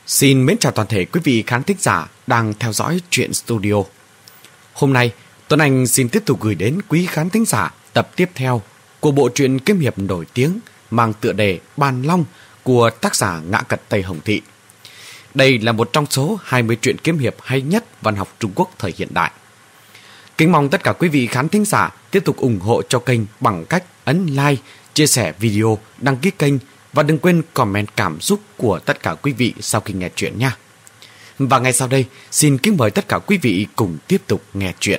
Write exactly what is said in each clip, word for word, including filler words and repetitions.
Xin mến chào toàn thể quý vị khán thính giả đang theo dõi Truyện Studio. Hôm nay, Tuấn Anh xin tiếp tục gửi đến quý khán thính giả tập tiếp theo của bộ truyện kiếm hiệp nổi tiếng mang tựa đề Bàn Long của tác giả Ngã Cật Tây Hồng Thị. Đây là một trong số hai mươi truyện kiếm hiệp hay nhất văn học Trung Quốc thời hiện đại. Kính mong tất cả quý vị khán thính giả tiếp tục ủng hộ cho kênh bằng cách ấn like, chia sẻ video, đăng ký kênh và đừng quên comment cảm xúc của tất cả quý vị sau khi nghe chuyện nha. Và ngay sau đây, xin kính mời tất cả quý vị cùng tiếp tục nghe chuyện.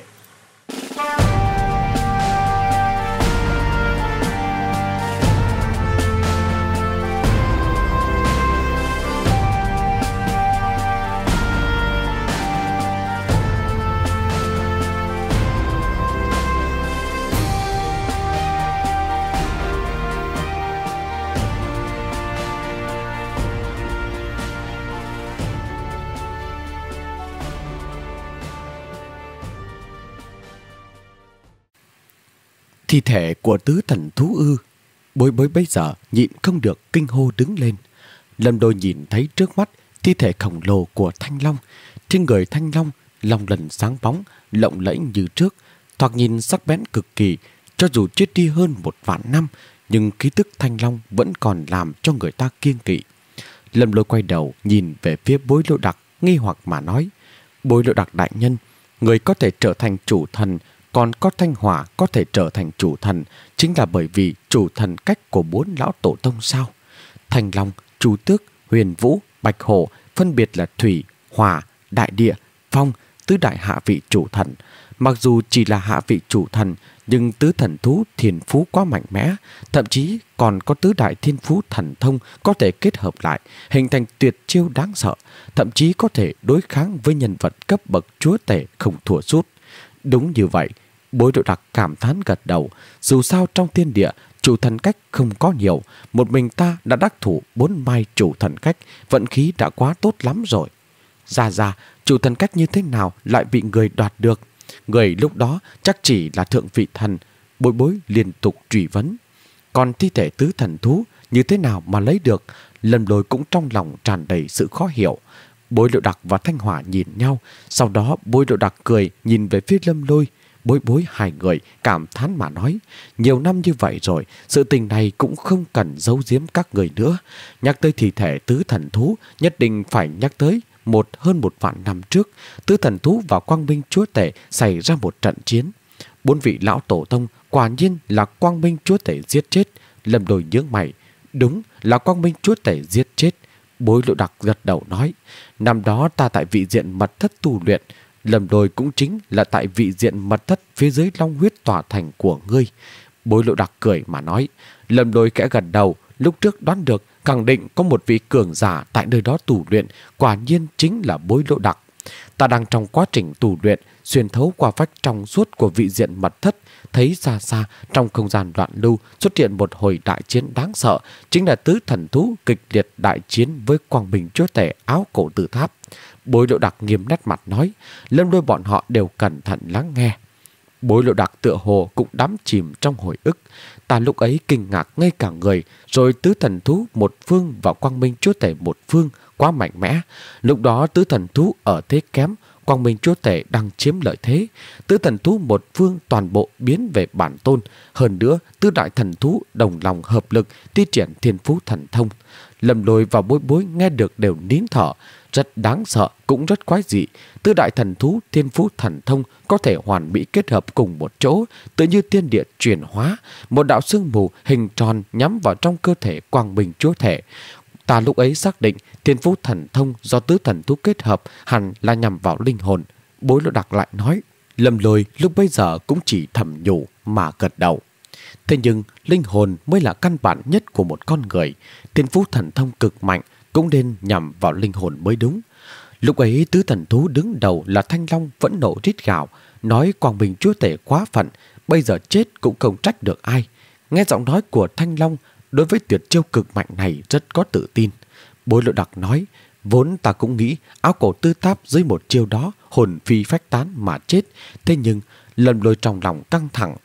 Thi thể của tứ thần thú ư? Bối bối bấy giờ nhịn không được kinh hô đứng lên. Lâm Đôi nhìn thấy trước mắt thi thể khổng lồ của Thanh Long. Trên người Thanh Long, long lân sáng bóng, lộng lẫy như trước, thoạt nhìn sắc bén cực kỳ. Cho dù chết đi hơn một vạn năm, nhưng khí tức Thanh Long vẫn còn làm cho người ta kiêng kỵ. Lâm Lôi quay đầu nhìn về phía Bối Lộ Đặc, nghi hoặc mà nói: Bối Lộ Đặc đại nhân, người có thể trở thành chủ thần, còn có Thanh Hỏa có thể trở thành chủ thần chính là bởi vì chủ thần cách của bốn lão tổ tông sao? Thanh Long, Chu Tước, Huyền Vũ, Bạch Hổ phân biệt là thủy, hỏa, đại địa, phong, tứ đại hạ vị chủ thần. Mặc dù chỉ là hạ vị chủ thần, nhưng tứ thần thú thiên phú quá mạnh mẽ, thậm chí còn có tứ đại thiên phú thần thông có thể kết hợp lại, hình thành tuyệt chiêu đáng sợ, thậm chí có thể đối kháng với nhân vật cấp bậc chúa tể không thua sút. Đúng như vậy, Bối Độ Đặc cảm thán gật đầu. Dù sao trong thiên địa, chủ thần cách không có nhiều, một mình ta đã đắc thủ bốn mai chủ thần cách, vận khí đã quá tốt lắm rồi. Ra ra, chủ thần cách như thế nào lại bị người đoạt được? Người lúc đó chắc chỉ là thượng vị thần. Bối Bối liên tục truy vấn. Còn thi thể tứ thần thú như thế nào mà lấy được? Lâm Lôi cũng trong lòng tràn đầy sự khó hiểu. Bối Lộ Đặc và Thanh Hỏa nhìn nhau, sau đó Bối Lộ Đặc cười nhìn về phía Lâm Lôi. Bối Bối hai người cảm thán mà nói: nhiều năm như vậy rồi, sự tình này cũng không cần giấu giếm các người nữa. Nhắc tới thi thể tứ thần thú, nhất định phải nhắc tới một hơn một vạn năm trước, tứ thần thú và Quang Minh chúa tể xảy ra một trận chiến. Bốn vị lão tổ tông quả nhiên là Quang Minh chúa tể giết chết. Lâm Đôi nhướng mày: đúng là Quang Minh chúa tể giết chết. Bối Lộ Đặc gật đầu nói: năm đó ta tại vị diện mật thất tu luyện. Lâm Đôi cũng chính là tại vị diện mật thất phía dưới long huyết tỏa thành của ngươi. Bối Lộ Đặc cười mà nói. Lâm Đôi khẽ gật đầu, lúc trước đoán được khẳng định có một vị cường giả tại nơi đó tu luyện, quả nhiên chính là Bối Lộ Đặc. Ta đang trong quá trình tu luyện, xuyên thấu qua vách trong suốt của vị diện mật thất, thấy xa xa trong không gian loạn lưu xuất hiện một hồi đại chiến đáng sợ, chính là tứ thần thú kịch liệt đại chiến với Quang Minh chúa tể áo cổ tử tháp. Bối Lộ Đặc nghiêm nét mặt nói. Lâm Lôi bọn họ đều cẩn thận lắng nghe. Bối Lộ Đặc tựa hồ cũng đắm chìm trong hồi ức. Ta lúc ấy kinh ngạc ngây cả người, rồi tứ thần thú một phương và Quang Minh chúa tể một phương quá mạnh mẽ. Lúc đó tứ thần thú ở thế kém, Quang Minh chúa tể đang chiếm lợi thế. Tứ thần thú một phương toàn bộ biến về bản tôn. Hơn nữa, tứ đại thần thú đồng lòng hợp lực thi triển thiên phú thần thông. Lâm Lôi và Bối Bối nghe được đều nín thở. Rất đáng sợ, cũng rất quái dị. Tứ đại thần thú thiên phú thần thông có thể hoàn mỹ kết hợp cùng một chỗ, tự như thiên địa chuyển hóa. Một đạo sương mù hình tròn nhắm vào trong cơ thể Quang Minh chúa thể. Ta lúc ấy xác định thiên phú thần thông do tứ thần thú kết hợp hẳn là nhằm vào linh hồn. Bối Lộ Đặc lại nói. Lâm Lôi lúc bây giờ cũng chỉ thầm nhủ mà gật đầu. Thế nhưng linh hồn mới là căn bản nhất của một con người. Thiên phú thần thông cực mạnh cũng nên nhằm vào linh hồn mới đúng. Lúc ấy tứ thần thú đứng đầu là Thanh Long vẫn nộ rít gào, nói Quang Minh chúa tể quá phận, bây giờ chết cũng không trách được ai. Nghe giọng nói của Thanh Long, đối với tuyệt chiêu cực mạnh này rất có tự tin. Bối Lộ Đặc nói: vốn ta cũng nghĩ áo cổ tư tháp dưới một chiêu đó hồn phi phách tán mà chết. Thế nhưng Lâm Lôi trong lòng căng thẳng,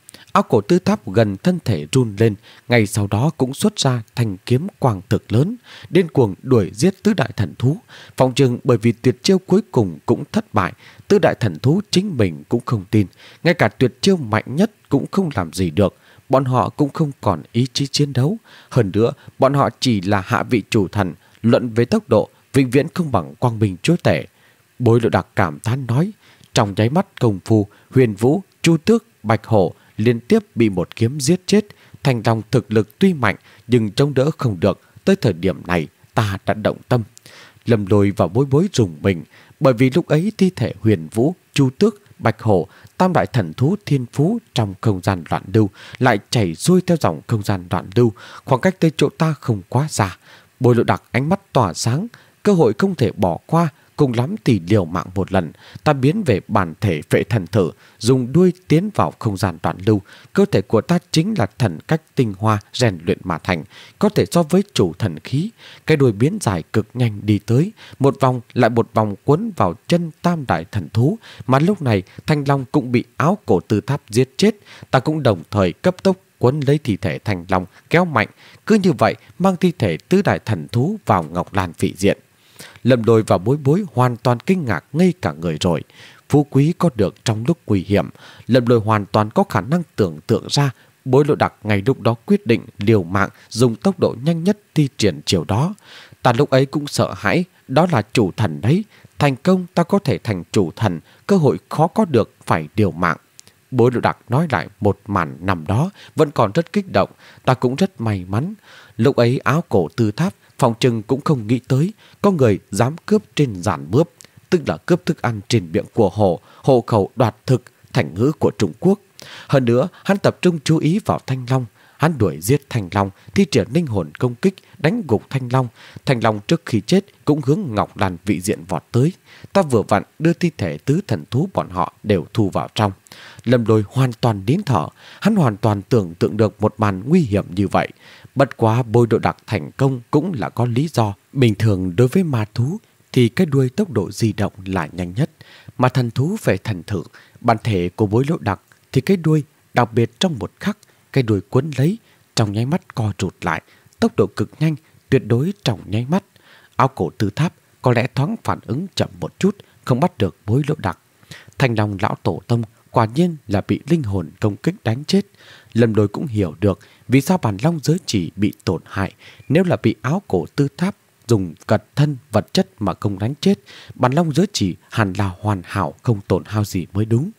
Áo cổ tư tháp gần thân thể run lên, ngay sau đó cũng xuất ra thanh kiếm quang thực lớn, điên cuồng đuổi giết tứ đại thần thú. Phòng chừng bởi vì tuyệt chiêu cuối cùng cũng thất bại, tứ đại thần thú chính mình cũng không tin, ngay cả tuyệt chiêu mạnh nhất cũng không làm gì được. Bọn họ cũng không còn ý chí chiến đấu. Hơn nữa, bọn họ chỉ là hạ vị chủ thần, luận về tốc độ, vĩnh viễn không bằng Quang Minh chúa tể. Bối Lộ Đặc cảm thán nói, trong nháy mắt công phu, Huyền Vũ, Chu Tước, Bạch Hổ liên tiếp bị một kiếm giết chết. Thanh Long thực lực tuy mạnh nhưng chống đỡ không được. Tới thời điểm này ta đã động tâm. Lâm Lôi và Bối Bối rùng mình, bởi vì lúc ấy thi thể Huyền Vũ, Chu Tước, Bạch Hổ, tam đại thần thú thiên phú trong không gian loạn lưu lại chảy xuôi theo dòng không gian loạn lưu, khoảng cách tới chỗ ta không quá xa. Bối Lộ Đặc ánh mắt tỏa sáng, cơ hội không thể bỏ qua, cùng lắm thì liều mạng một lần. Ta biến về bản thể Phệ Thần Thử, dùng đuôi tiến vào không gian loạn lưu. Cơ thể của ta chính là thần cách tinh hoa rèn luyện mà thành, có thể so với chủ thần khí. Cái đuôi biến dài cực nhanh đi tới, một vòng lại một vòng quấn vào chân tam đại thần thú. Mà lúc này Thanh Long cũng bị áo cổ tư tháp giết chết. Ta cũng đồng thời cấp tốc quấn lấy thi thể Thanh Long kéo mạnh, cứ như vậy mang thi thể tứ đại thần thú vào Ngọc Lan vị diện. Lâm Lôi và Bối Bối hoàn toàn kinh ngạc ngây cả người rồi. Phú quý có được trong lúc nguy hiểm, Lâm Lôi hoàn toàn có khả năng tưởng tượng ra Bối Lộ Đặc ngay lúc đó quyết định liều mạng dùng tốc độ nhanh nhất thi triển chiều đó. Ta lúc ấy cũng sợ hãi, đó là chủ thần đấy. Thành công ta có thể thành chủ thần, cơ hội khó có được, phải liều mạng. Bối Lộ Đặc nói lại một màn nằm đó vẫn còn rất kích động. Ta cũng rất may mắn. Lúc ấy áo cổ tư tháp phòng trừng cũng không nghĩ tới có người dám cướp trên giàn bướp, tức là cướp thức ăn trên miệng của hổ, hộ khẩu đoạt thực, thành ngữ của Trung Quốc. Hơn nữa, hắn tập trung chú ý vào Thanh Long. Hắn đuổi giết Thanh Long, thi triển linh hồn công kích, đánh gục Thanh Long. Thanh Long trước khi chết cũng hướng Ngọc Lan vị diện vọt tới. Ta vừa vặn đưa thi thể tứ thần thú bọn họ đều thu vào trong. Lâm Lôi hoàn toàn nín thở, hắn hoàn toàn tưởng tượng được một màn nguy hiểm như vậy. Bất quá Bối Lộ Đặc thành công cũng là có lý do. Bình thường đối với ma thú thì cái đuôi tốc độ di động là nhanh nhất, mà thần thú về thần thử, bản thể của Bối Lộ Đặc thì cái đuôi, đặc biệt trong một khắc, cái đuôi quấn lấy, trong nháy mắt co rụt lại, tốc độ cực nhanh, tuyệt đối trong nháy mắt. Áo cổ tư tháp có lẽ thoáng phản ứng chậm một chút, không bắt được Bối Lộ Đặc. Thanh Long lão tổ tông quả nhiên là bị linh hồn công kích đánh chết. Lâm Lôi cũng hiểu được vì sao bản long giới chỉ bị tổn hại. Nếu là bị áo cổ tư tháp dùng cật thân vật chất mà không đánh chết, bản long giới chỉ hẳn là hoàn hảo, không tổn hao gì mới đúng.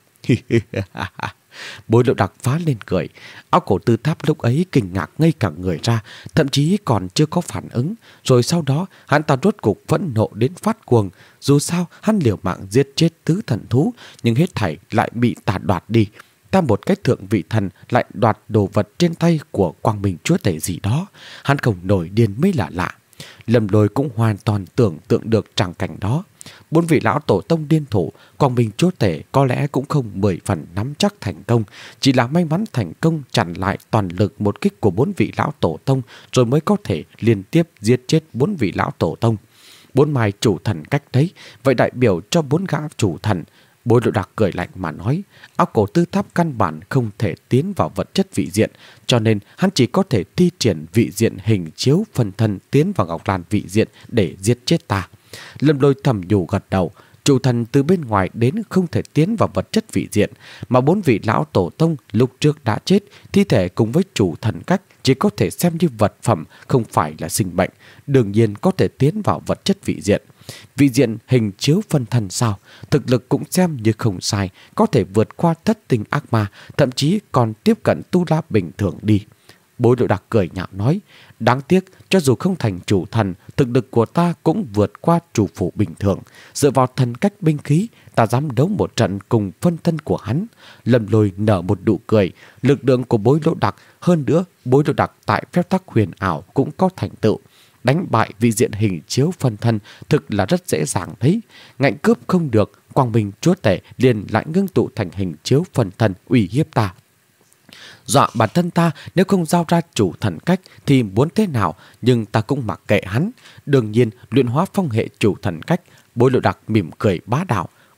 Bối Lộ Đặc phá lên cười. Áo cổ tư tháp lúc ấy kinh ngạc ngây cả người ra, thậm chí còn chưa có phản ứng. Rồi sau đó hắn ta rốt cục phẫn nộ đến phát cuồng. Dù sao hắn liều mạng giết chết tứ thần thú, nhưng hết thảy lại bị ta đoạt đi. Ta một cái thượng vị thần lại đoạt đồ vật trên tay của Quang Minh chúa tể gì đó. Hắn không nổi điên mới lạ lạ. Lâm Lôi cũng hoàn toàn tưởng tượng được tràng cảnh đó. Bốn vị lão tổ tông điên thủ, Quang Minh chúa tể có lẽ cũng không mười phần nắm chắc thành công, chỉ là may mắn thành công chặn lại toàn lực một kích của bốn vị lão tổ tông, rồi mới có thể liên tiếp giết chết bốn vị lão tổ tông. Bốn mai chủ thần cách đấy, vậy đại biểu cho bốn gã chủ thần. Bối Lộ Đặc cười lạnh mà nói, áo cổ tư tháp căn bản không thể tiến vào vật chất vị diện, cho nên hắn chỉ có thể thi triển vị diện hình chiếu phân thân tiến vào Ngọc Lan vị diện để giết chết ta. Lâm Lôi thầm nhủ gật đầu. Chủ thần từ bên ngoài đến không thể tiến vào vật chất vị diện, mà bốn vị lão tổ tông lúc trước đã chết, thi thể cùng với chủ thần cách chỉ có thể xem như vật phẩm, không phải là sinh mệnh, đương nhiên có thể tiến vào vật chất vị diện. Vị diện hình chiếu phân thân sao? Thực lực cũng xem như không sai, có thể vượt qua thất tinh ác ma, thậm chí còn tiếp cận tu la bình thường đi. Bối Lộ Đặc cười nhạo nói, đáng tiếc cho dù không thành chủ thần, thực lực của ta cũng vượt qua chủ phủ bình thường. Dựa vào thần cách binh khí, ta dám đấu một trận cùng phân thân của hắn. Lâm Lôi nở một nụ cười, lực lượng của Bối Lộ Đặc, hơn nữa Bối Lộ Đặc tại phép tắc huyền ảo cũng có thành tựu. Đánh bại vị diện hình chiếu phân thân thực là rất dễ dàng đấy. Ngạnh cướp không được, Quang Minh chúa tể liền lại ngưng tụ thành hình chiếu phân thân uy hiếp ta. Dọa bản thân ta nếu không giao ra chủ thần cách thì muốn thế nào, nhưng ta cũng mặc kệ hắn. Đương nhiên luyện hóa phong hệ chủ thần cách. Bối Lộ Đặc mỉm cười bá đạo.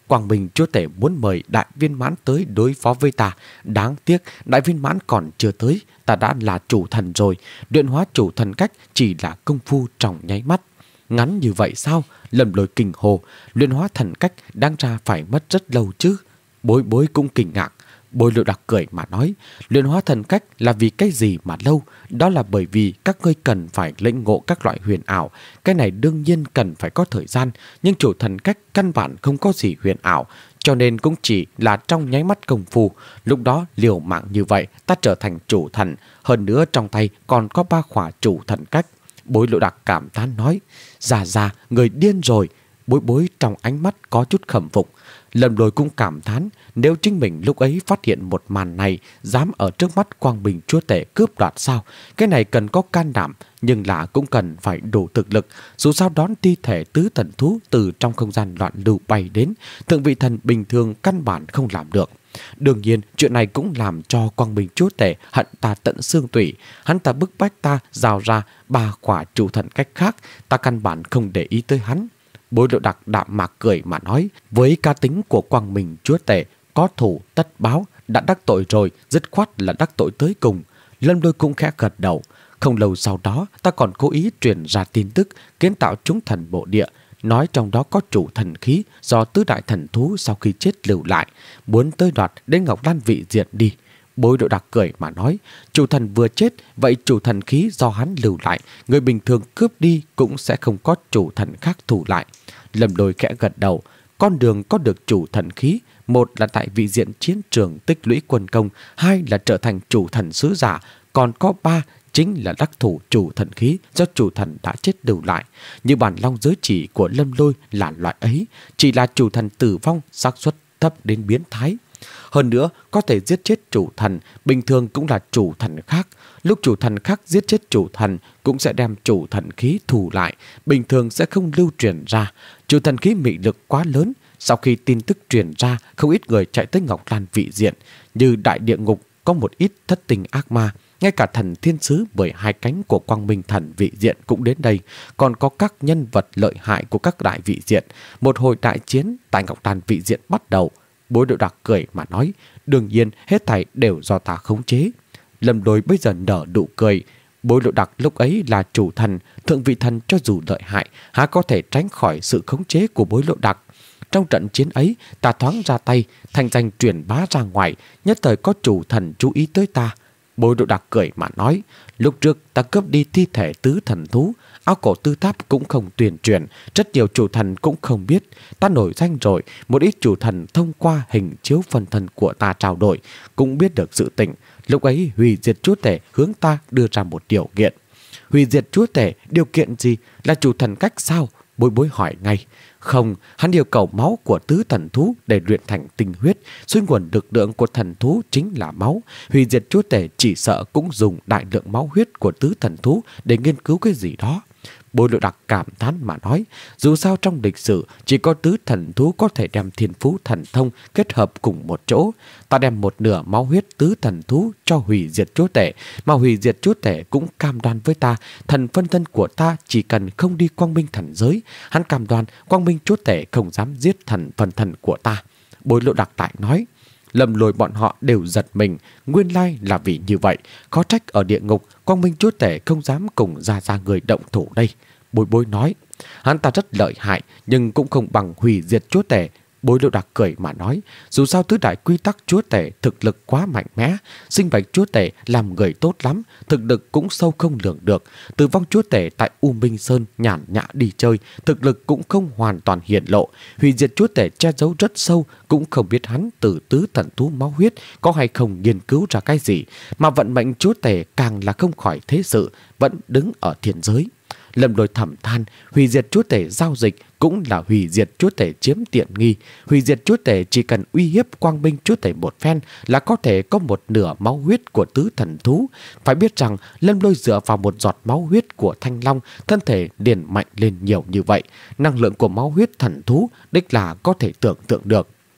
Quang Minh Chúa Tể muốn mời Đại Viên Mãn tới đối phó với ta. Đáng tiếc Đại Viên Mãn còn chưa tới. Ta đã là chủ thần rồi. Luyện hóa chủ thần cách chỉ là công phu trong nháy mắt. Ngắn như vậy sao? Lâm Lôi kinh hồ. Luyện hóa thần cách đáng ra phải mất rất lâu chứ. Bối Bối cũng kinh ngạc. Bối Lộ Đặc cười mà nói, luyện hóa thần cách là vì cái gì mà lâu? Đó là bởi vì các ngươi cần phải lĩnh ngộ các loại huyền ảo. Cái này đương nhiên cần phải có thời gian, nhưng chủ thần cách căn bản không có gì huyền ảo, cho nên cũng chỉ là trong nháy mắt công phu. Lúc đó liều mạng như vậy, ta trở thành chủ thần, hơn nữa trong tay còn có ba khỏa chủ thần cách. Bối Lộ Đặc cảm thán nói, già già, người điên rồi. Bối Bối trong ánh mắt có chút khâm phục. Lâm Lôi cũng cảm thán, nếu chính mình lúc ấy phát hiện một màn này, dám ở trước mắt Quang Minh Chúa Tể cướp đoạt sao? Cái này cần có can đảm, nhưng là cũng cần phải đủ thực lực. Dù sao đón thi thể tứ thần thú từ trong không gian loạn lưu bay đến, thượng vị thần bình thường căn bản không làm được. Đương nhiên, chuyện này cũng làm cho Quang Minh Chúa Tể hận ta tận xương tủy. Hắn ta bức bách ta rào ra ba quả chủ thần cách khác, ta căn bản không để ý tới hắn. Bối Lộ Đặc đạm mạc cười mà nói, với cá tính của Quang Minh Chúa Tể, có thủ tất báo, đã đắc tội rồi, dứt khoát là đắc tội tới cùng. Lâm Lôi cũng khẽ gật đầu. Không lâu sau đó, ta còn cố ý truyền ra tin tức kiến tạo chúng thần bộ địa, nói trong đó có chủ thần khí do tứ đại thần thú sau khi chết lưu lại, muốn tới đoạt đến Ngọc Lan vị diệt đi. Bối Độ Đặc cười mà nói, chủ thần vừa chết, vậy chủ thần khí do hắn lưu lại, người bình thường cướp đi cũng sẽ không có chủ thần khác thủ lại. Lâm Lôi khẽ gật đầu, con đường có được chủ thần khí, một là tại vị diện chiến trường tích lũy quân công, hai là trở thành chủ thần sứ giả, còn có ba chính là đắc thủ chủ thần khí do chủ thần đã chết lưu lại. Như bản long giới chỉ của Lâm Lôi là loại ấy, chỉ là chủ thần tử vong xác suất thấp đến biến thái. Hơn nữa, có thể giết chết chủ thần, bình thường cũng là chủ thần khác. Lúc chủ thần khác giết chết chủ thần, cũng sẽ đem chủ thần khí thù lại, bình thường sẽ không lưu truyền ra. Chủ thần khí mị lực quá lớn, sau khi tin tức truyền ra, không ít người chạy tới Ngọc Lan vị diện. Như đại địa ngục có một ít thất tình ác ma, ngay cả thần thiên sứ bởi hai cánh của Quang Minh thần vị diện cũng đến đây, còn có các nhân vật lợi hại của các đại vị diện. Một hồi đại chiến tại Ngọc Lan vị diện bắt đầu. Bối Độ Đặc cười mà nói, đương nhiên hết thảy đều do ta khống chế. Lâm Lôi bây giờ nở nụ cười. Bối Độ Đặc lúc ấy là chủ thần, thượng vị thần cho dù lợi hại, há có thể tránh khỏi sự khống chế của Bối Độ Đặc. Trong trận chiến ấy, ta thoáng ra tay, thành danh truyền bá ra ngoài, nhất thời có chủ thần chú ý tới ta. Bối Độ Đặc cười mà nói, lúc trước ta cướp đi thi thể tứ thần thú, áo cổ tư tháp cũng không tuyên truyền, rất nhiều chủ thần cũng không biết. Ta nổi danh rồi, một ít chủ thần thông qua hình chiếu phân thân của ta trao đổi, cũng biết được sự tình. Lúc ấy hủy diệt chúa tể hướng ta đưa ra một điều kiện. Hủy diệt chúa tể, điều kiện gì? Là chủ thần cách sao? Bối Bối hỏi ngay. Không, hắn yêu cầu máu của tứ thần thú để luyện thành tinh huyết. Suy nguồn lực lượng của thần thú chính là máu. Hủy diệt chúa tể chỉ sợ cũng dùng đại lượng máu huyết của tứ thần thú để nghiên cứu cái gì đó. Bối Lộ Đặc cảm thán mà nói, dù sao trong lịch sử chỉ có tứ thần thú có thể đem thiên phú thần thông kết hợp cùng một chỗ. Ta đem một nửa máu huyết tứ thần thú cho hủy diệt chúa tể, mà hủy diệt chúa tể cũng cam đoan với ta, thần phân thân của ta chỉ cần không đi quang minh thần giới, hắn cam đoan quang minh chúa tể không dám giết thần phân thân của ta. Bối Lộ Đặc lại nói, Lâm Lôi bọn họ đều giật mình, nguyên lai là vì như vậy, khó trách ở địa ngục Quang Minh chúa tể không dám cùng ra ra người động thủ đây. Bối Bối nói, hắn ta rất lợi hại nhưng cũng không bằng hủy diệt chúa tể. Bối Lộ Đặc cười mà nói, dù sao tứ đại quy tắc chúa tể thực lực quá mạnh mẽ, sinh bạch chúa tể làm người tốt lắm, thực lực cũng sâu không lường được. Tử vong chúa tể tại U Minh Sơn nhàn nhã đi chơi, thực lực cũng không hoàn toàn hiện lộ. Hủy diệt chúa tể che giấu rất sâu, cũng không biết hắn từ tứ thần thú máu huyết có hay không nghiên cứu ra cái gì. Mà vận mệnh chúa tể càng là không khỏi thế sự, vẫn đứng ở thiên giới. Lâm Lôi thầm than, hủy diệt chúa tể giao dịch cũng là hủy diệt chúa tể chiếm tiện nghi. Hủy diệt chúa tể chỉ cần uy hiếp quang minh chúa tể một phen là có thể có một nửa máu huyết của tứ thần thú. Phải biết rằng Lâm Lôi dựa vào một giọt máu huyết của Thanh Long, thân thể liền mạnh lên nhiều như vậy. Năng lượng của máu huyết thần thú đích là có thể tưởng tượng được.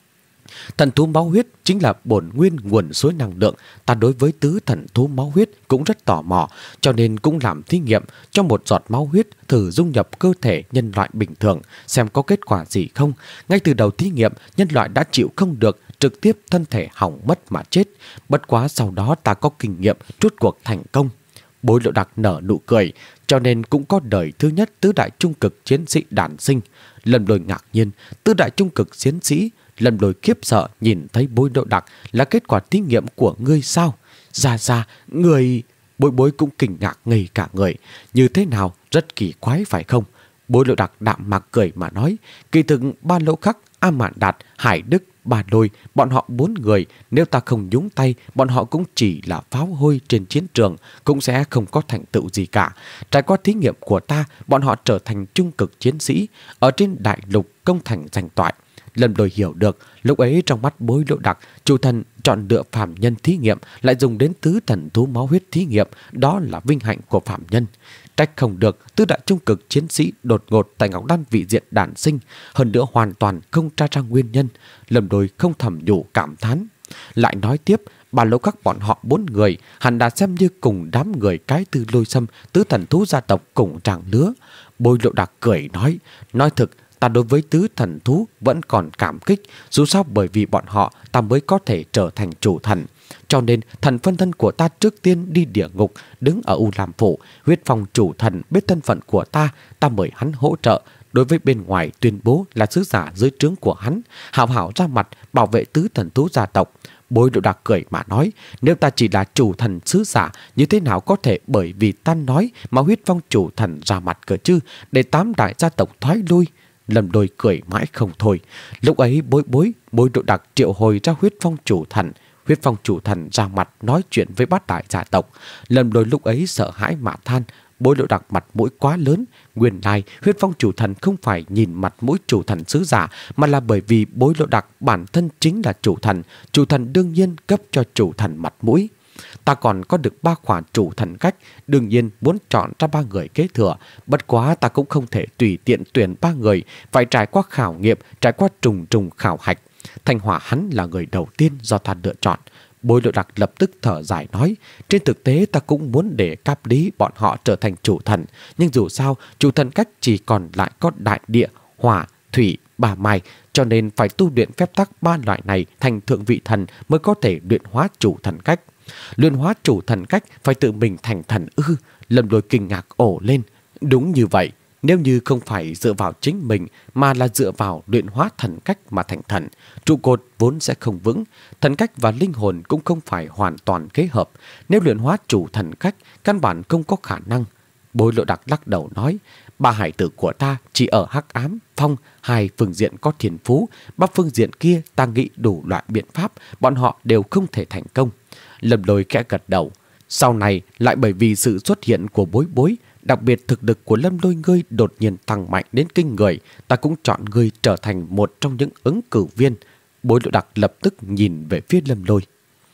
Thần thú máu huyết chính là bổn nguyên nguồn suối năng lượng. Ta đối với tứ thần thú máu huyết cũng rất tò mò, cho nên cũng làm thí nghiệm cho một giọt máu huyết thử dung nhập cơ thể nhân loại bình thường, xem có kết quả gì không. Ngay từ đầu thí nghiệm, nhân loại đã chịu không được, trực tiếp thân thể hỏng mất mà chết. Bất quá sau đó ta có kinh nghiệm, rút cuộc thành công. Bối Lộ Đặc nở nụ cười, cho nên cũng có đời thứ nhất tứ đại trung cực chiến sĩ đản sinh. Lâm Lôi ngạc nhiên, tứ đại trung cực chiến sĩ. Lâm Lôi khiếp sợ nhìn thấy Bối Lộ Đặc là kết quả thí nghiệm của ngươi sao? Ra ra, người... Bối Bối cũng kinh ngạc ngây cả người. Như thế nào? Rất kỳ quái phải không? Bối Lộ Đặc đạm mạc cười mà nói, kỳ thực Ba Lỗ Khắc, A Mạn Đạt, Hải Đức, Ba Lôi, bọn họ bốn người, nếu ta không nhúng tay, bọn họ cũng chỉ là pháo hôi trên chiến trường, cũng sẽ không có thành tựu gì cả. Trải qua thí nghiệm của ta, bọn họ trở thành trung cực chiến sĩ, ở trên đại lục công thành danh toại. Lâm Lôi hiểu được, lúc ấy trong mắt Bối Lộ Đặc, chủ thần chọn lựa phàm nhân thí nghiệm, lại dùng đến tứ thần thú máu huyết thí nghiệm, đó là vinh hạnh của phàm nhân. Trách không được tứ đại trung cực chiến sĩ đột ngột tại Ngọc Đan vị diện đản sinh, hơn nữa hoàn toàn không tra ra nguyên nhân. Lâm Lôi không thầm nhủ cảm thán. Lại nói tiếp, Ba Lỗ Khắc bọn họ bốn người hẳn đã xem như cùng đám người cái tư Lôi Sâm, tứ thần thú gia tộc cùng tràng lứa. Bối Lộ Đặc cười nói, nói thực, ta đối với tứ thần thú vẫn còn cảm kích, dù sao bởi vì bọn họ ta mới có thể trở thành chủ thần. Cho nên thần phân thân của ta trước tiên đi địa ngục, đứng ở U Lam Phủ. Huyết Phong chủ thần biết thân phận của ta, ta mời hắn hỗ trợ. Đối với bên ngoài tuyên bố là sứ giả dưới trướng của hắn, hào hảo ra mặt bảo vệ tứ thần thú gia tộc. Bối Lộ Đặc cười mà nói, nếu ta chỉ là chủ thần sứ giả, như thế nào có thể bởi vì ta nói mà Huyết Phong chủ thần ra mặt cơ chứ, để tám đại gia tộc thoái lui. Lâm Lôi cười mãi không thôi. Lúc ấy bối bối Bối Lộ Đặc triệu hồi ra Huyết Phong chủ thần. Huyết Phong chủ thần ra mặt nói chuyện với bát đại gia tộc. Lâm Lôi lúc ấy sợ hãi mà than, Bối Lộ Đặc mặt mũi quá lớn. Nguyên lai Huyết Phong chủ thần không phải nhìn mặt mũi chủ thần sứ giả, mà là bởi vì Bối Lộ Đặc bản thân chính là chủ thần. Chủ thần đương nhiên cấp cho chủ thần mặt mũi. Ta còn có được ba khoản chủ thần cách, đương nhiên muốn chọn ra ba người kế thừa. Bất quá ta cũng không thể tùy tiện tuyển ba người, phải trải qua khảo nghiệm, trải qua trùng trùng khảo hạch. Thanh Hỏa hắn là người đầu tiên do ta lựa chọn. Bối Lộ Đặc lập tức thở dài nói, trên thực tế ta cũng muốn để Cáp Lý bọn họ trở thành chủ thần, nhưng dù sao chủ thần cách chỉ còn lại có đại địa, hỏa, thủy, ba mai, cho nên phải tu luyện phép tắc ba loại này thành thượng vị thần mới có thể luyện hóa chủ thần cách. Luyện hóa chủ thần cách phải tự mình thành thần ư? Lâm Lôi kinh ngạc ồ lên. Đúng như vậy, nếu như không phải dựa vào chính mình mà là dựa vào luyện hóa thần cách mà thành thần, trụ cột vốn sẽ không vững, thần cách và linh hồn cũng không phải hoàn toàn kết hợp. Nếu luyện hóa chủ thần cách, căn bản không có khả năng. Bối Lộ Đặc lắc đầu nói, ba hải tử của ta chỉ ở hắc ám, phong, hai phương diện có thiên phú, ba phương diện kia ta nghĩ đủ loại biện pháp, bọn họ đều không thể thành công. Lâm Lôi khẽ gật đầu. Sau này lại bởi vì sự xuất hiện của Bối Bối, đặc biệt thực lực của Lâm Lôi ngươi đột nhiên tăng mạnh đến kinh người, ta cũng chọn ngươi trở thành một trong những ứng cử viên. Bối Lộ Đặc lập tức nhìn về phía Lâm Lôi.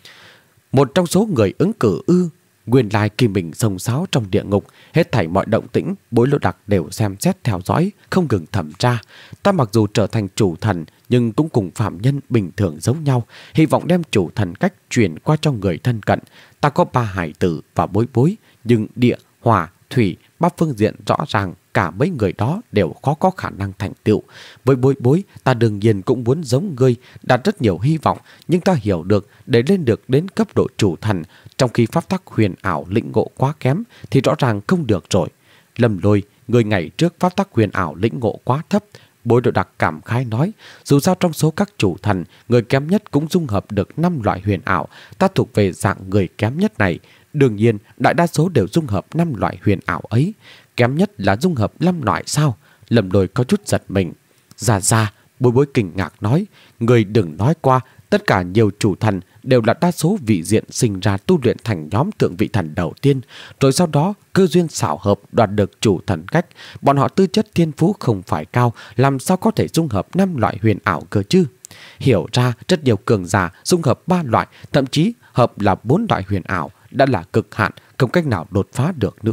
Một trong số người ứng cử ư? Nguyên lai khi mình xông xáo trong địa ngục, hết thảy mọi động tĩnh Bối Lộ Đặc đều xem xét theo dõi, không ngừng thẩm tra. Ta mặc dù trở thành chủ thần, nhưng cũng cùng phạm nhân bình thường giống nhau, hy vọng đem chủ thần cách truyền qua cho người thân cận. Ta có ba hải tử và Bối Bối, nhưng địa, hỏa, thủy, ba phương diện rõ ràng cả mấy người đó đều khó có khả năng thành tựu. Với Bối Bối, ta đương nhiên cũng muốn giống ngươi, đặt rất nhiều hy vọng, nhưng ta hiểu được để lên được đến cấp độ chủ thần, trong khi pháp tắc huyền ảo lĩnh ngộ quá kém thì rõ ràng không được rồi. Lâm Lôi, người ngày trước pháp tắc huyền ảo lĩnh ngộ quá thấp. Bối Lộ Đặc cảm khái nói, dù sao trong số các chủ thần, người kém nhất cũng dung hợp được năm loại huyền ảo, ta thuộc về dạng người kém nhất này. Đương nhiên, đại đa số đều dung hợp năm loại huyền ảo ấy. Kém nhất là dung hợp năm loại sao? Lâm Lôi có chút giật mình. Ra ra, Bối Bối kinh ngạc nói, người đừng nói qua, tất cả nhiều chủ thần đều là đa số vị diện sinh ra tu luyện thành nhóm thượng vị thần đầu tiên, rồi sau đó cơ duyên xảo hợp đoạt được chủ thần cách. Bọn họ tư chất thiên phú không phải cao, làm sao có thể dung hợp năm loại huyền ảo cơ chứ? Hiểu ra rất nhiều cường giả dung hợp ba loại, thậm chí hợp là bốn loại huyền ảo đã là cực hạn, không cách nào đột phá được nữa.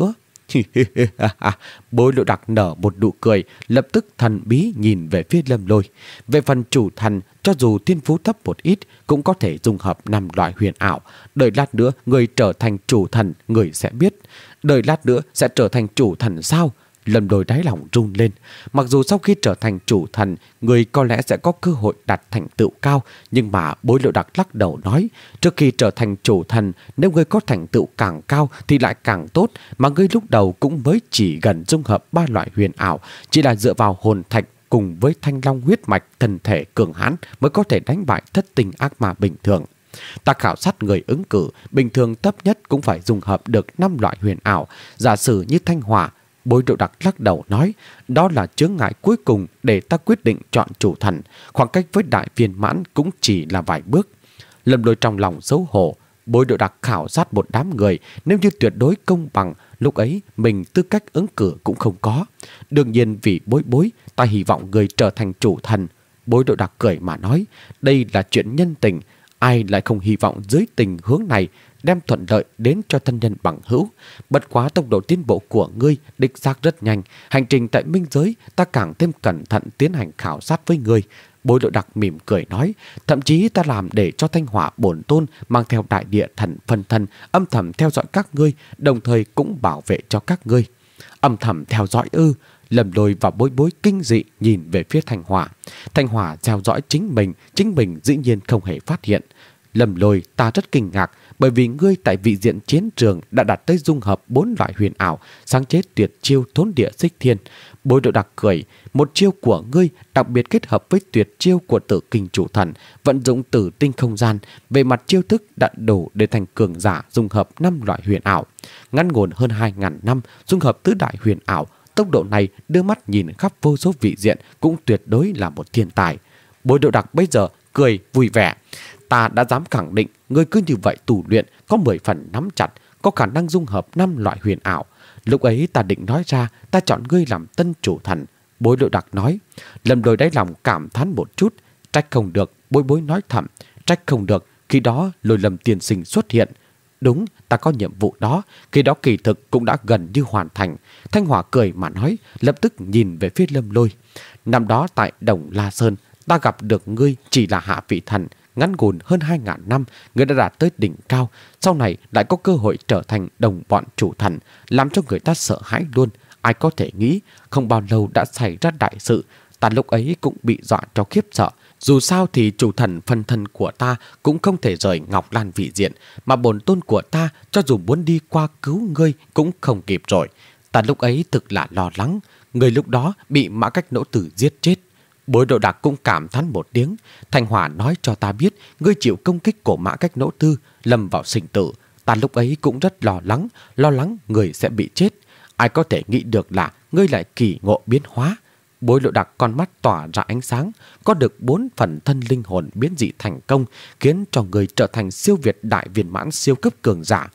Bối Lộ Đặc nở một nụ cười, lập tức thần bí nhìn về phía Lâm Lôi. Về phần chủ thần, cho dù thiên phú thấp một ít cũng có thể dung hợp năm loại huyền ảo. Đợi lát nữa người trở thành chủ thần, người sẽ biết. Đợi lát nữa sẽ trở thành chủ thần sao? Lâm Lôi đáy lòng run lên. Mặc dù sau khi trở thành chủ thần, người có lẽ sẽ có cơ hội đạt thành tựu cao, nhưng mà Bối Lộ Đặc lắc đầu nói, trước khi trở thành chủ thần, nếu người có thành tựu càng cao thì lại càng tốt, mà ngươi lúc đầu cũng mới chỉ gần dung hợp ba loại huyền ảo, chỉ là dựa vào hồn thạch cùng với thanh long huyết mạch thân thể cường hãn mới có thể đánh bại thất tình ác ma bình thường. Ta khảo sát người ứng cử, bình thường thấp nhất cũng phải dung hợp được năm loại huyền ảo, giả sử như thanh hỏa. Bối Lộ Đặc lắc đầu nói, đó là chướng ngại cuối cùng để ta quyết định chọn chủ thần, khoảng cách với đại viên mãn cũng chỉ là vài bước. Lâm Lôi trong lòng xấu hổ. Bối Lộ Đặc khảo sát một đám người, nếu như tuyệt đối công bằng, lúc ấy mình tư cách ứng cử cũng không có. Đương nhiên vì Bối Bối, ta hy vọng người trở thành chủ thần. Bối Lộ Đặc cười mà nói, đây là chuyện nhân tình, ai lại không hy vọng dưới tình hướng này đem thuận lợi đến cho thân nhân bằng hữu. Bất quá tốc độ tiến bộ của ngươi đích xác rất nhanh, hành trình tại minh giới ta càng thêm cẩn thận tiến hành khảo sát với ngươi. Bối Lộ Đặc mỉm cười nói, thậm chí ta làm để cho Thanh Hỏa bổn tôn mang theo đại địa thần phân thân âm thầm theo dõi các ngươi, đồng thời cũng bảo vệ cho các ngươi. Âm thầm theo dõi ư? Lâm Lôi và Bối Bối kinh dị nhìn về phía Thanh Hỏa. Thanh Hỏa theo dõi chính mình, chính mình dĩ nhiên không hề phát hiện. Lâm Lôi, ta rất kinh ngạc, bởi vì ngươi tại vị diện chiến trường đã đạt tới dung hợp bốn loại huyền ảo, sáng chế tuyệt chiêu thốn địa xích thiên. Bối Lộ Đặc cười, một chiêu của ngươi đặc biệt kết hợp với tuyệt chiêu của Tử Kinh chủ thần, vận dụng tử tinh không gian, về mặt chiêu thức đã đủ để thành cường giả dung hợp năm loại huyền ảo. Ngắn ngủn hơn hai ngàn năm dung hợp tứ đại huyền ảo, tốc độ này đưa mắt nhìn khắp vô số vị diện cũng tuyệt đối là một thiên tài. Bối Lộ Đặc bây giờ cười vui vẻ. Ta đã dám khẳng định ngươi cứ như vậy tù luyện có mười phần nắm chặt, có khả năng dung hợp năm loại huyền ảo. Lúc ấy ta định nói ra ta chọn ngươi làm tân chủ thần. Bối Lộ Đặc nói. Lâm Lôi đáy lòng cảm thán một chút. Trách không được, Bối Bối nói thầm. Trách không được, khi đó Lôi Lâm tiên sinh xuất hiện. Đúng, ta có nhiệm vụ đó, khi đó kỳ thực cũng đã gần như hoàn thành. Thanh Hỏa cười mà nói, lập tức nhìn về phía Lâm Lôi. Năm đó tại Đồng La Sơn, ta gặp được ngươi chỉ là hạ vị thần. Ngắn ngủn hơn hai ngàn năm, người đã đạt tới đỉnh cao, sau này lại có cơ hội trở thành đồng bọn chủ thần, làm cho người ta sợ hãi luôn. Ai có thể nghĩ, không bao lâu đã xảy ra đại sự, ta lúc ấy cũng bị dọa cho khiếp sợ. Dù sao thì chủ thần phân thân của ta cũng không thể rời Ngọc Lan vị diện, mà bổn tôn của ta cho dù muốn đi qua cứu ngươi cũng không kịp rồi. Ta lúc ấy thực là lo lắng, người lúc đó bị Mã Cách Nỗ Tử giết chết. Bối Lộ Đặc cũng cảm thán một tiếng. Thanh Hỏa nói cho ta biết ngươi chịu công kích của Mã Cách Nỗ Tư, lâm vào sinh tử. Ta lúc ấy cũng rất lo lắng, lo lắng người sẽ bị chết. Ai có thể nghĩ được là ngươi lại kỳ ngộ biến hóa. Bối Lộ Đặc con mắt tỏa ra ánh sáng, có được bốn phần thân linh hồn biến dị thành công, khiến cho người trở thành siêu việt đại viên mãn siêu cấp cường giả.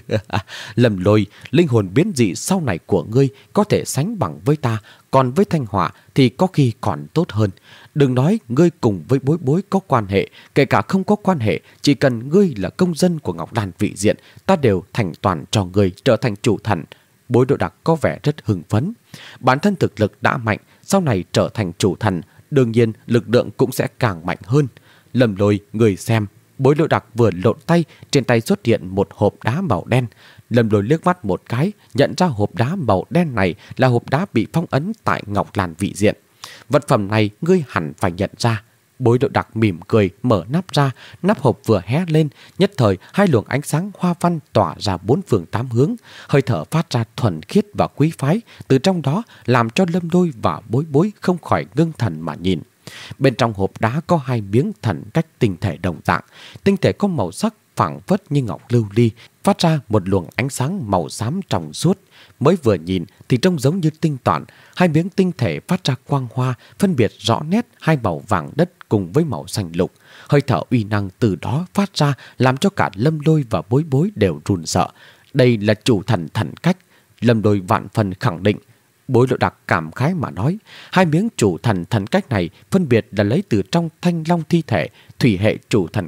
Lâm Lôi, linh hồn biến dị sau này của ngươi có thể sánh bằng với ta, còn với Thanh Hỏa thì có khi còn tốt hơn. Đừng nói ngươi cùng với Bối Bối có quan hệ, kể cả không có quan hệ, chỉ cần ngươi là công dân của Ngọc Đàn vị diện, ta đều thành toàn cho ngươi trở thành chủ thần. Bối Lộ Đặc có vẻ rất hưng phấn. Bản thân thực lực đã mạnh, sau này trở thành chủ thần, đương nhiên lực lượng cũng sẽ càng mạnh hơn. Lâm Lôi, người xem. Bối Lộ Đặc vừa lộn tay, trên tay xuất hiện một hộp đá màu đen. Lâm Lôi liếc mắt một cái, nhận ra hộp đá màu đen này là hộp đá bị phong ấn tại Ngọc Lan vị diện. Vật phẩm này ngươi hẳn phải nhận ra. Bối Lộ Đặc mỉm cười mở nắp ra, nắp hộp vừa hé lên, nhất thời hai luồng ánh sáng hoa văn tỏa ra bốn phương tám hướng, hơi thở phát ra thuần khiết và quý phái, từ trong đó làm cho Lâm Lôi và Bối Bối không khỏi ngưng thần mà nhìn. Bên trong hộp đá có hai miếng thần cách tinh thể đồng dạng, tinh thể có màu sắc phảng phất như ngọc lưu ly, phát ra một luồng ánh sáng màu xám trong suốt. Mới vừa nhìn thì trông giống như tinh toản, hai miếng tinh thể phát ra quang hoa, phân biệt rõ nét hai màu vàng đất cùng với màu xanh lục. Hơi thở uy năng từ đó phát ra làm cho cả Lâm Lôi và Bối Bối đều run sợ. Đây là chủ thần thần cách. Lâm Lôi vạn phần khẳng định. Bối Lộ Đặc cảm khái mà nói, hai miếng chủ thần thần cách này phân biệt là lấy từ trong Thanh Long thi thể, thủy hệ chủ thần cách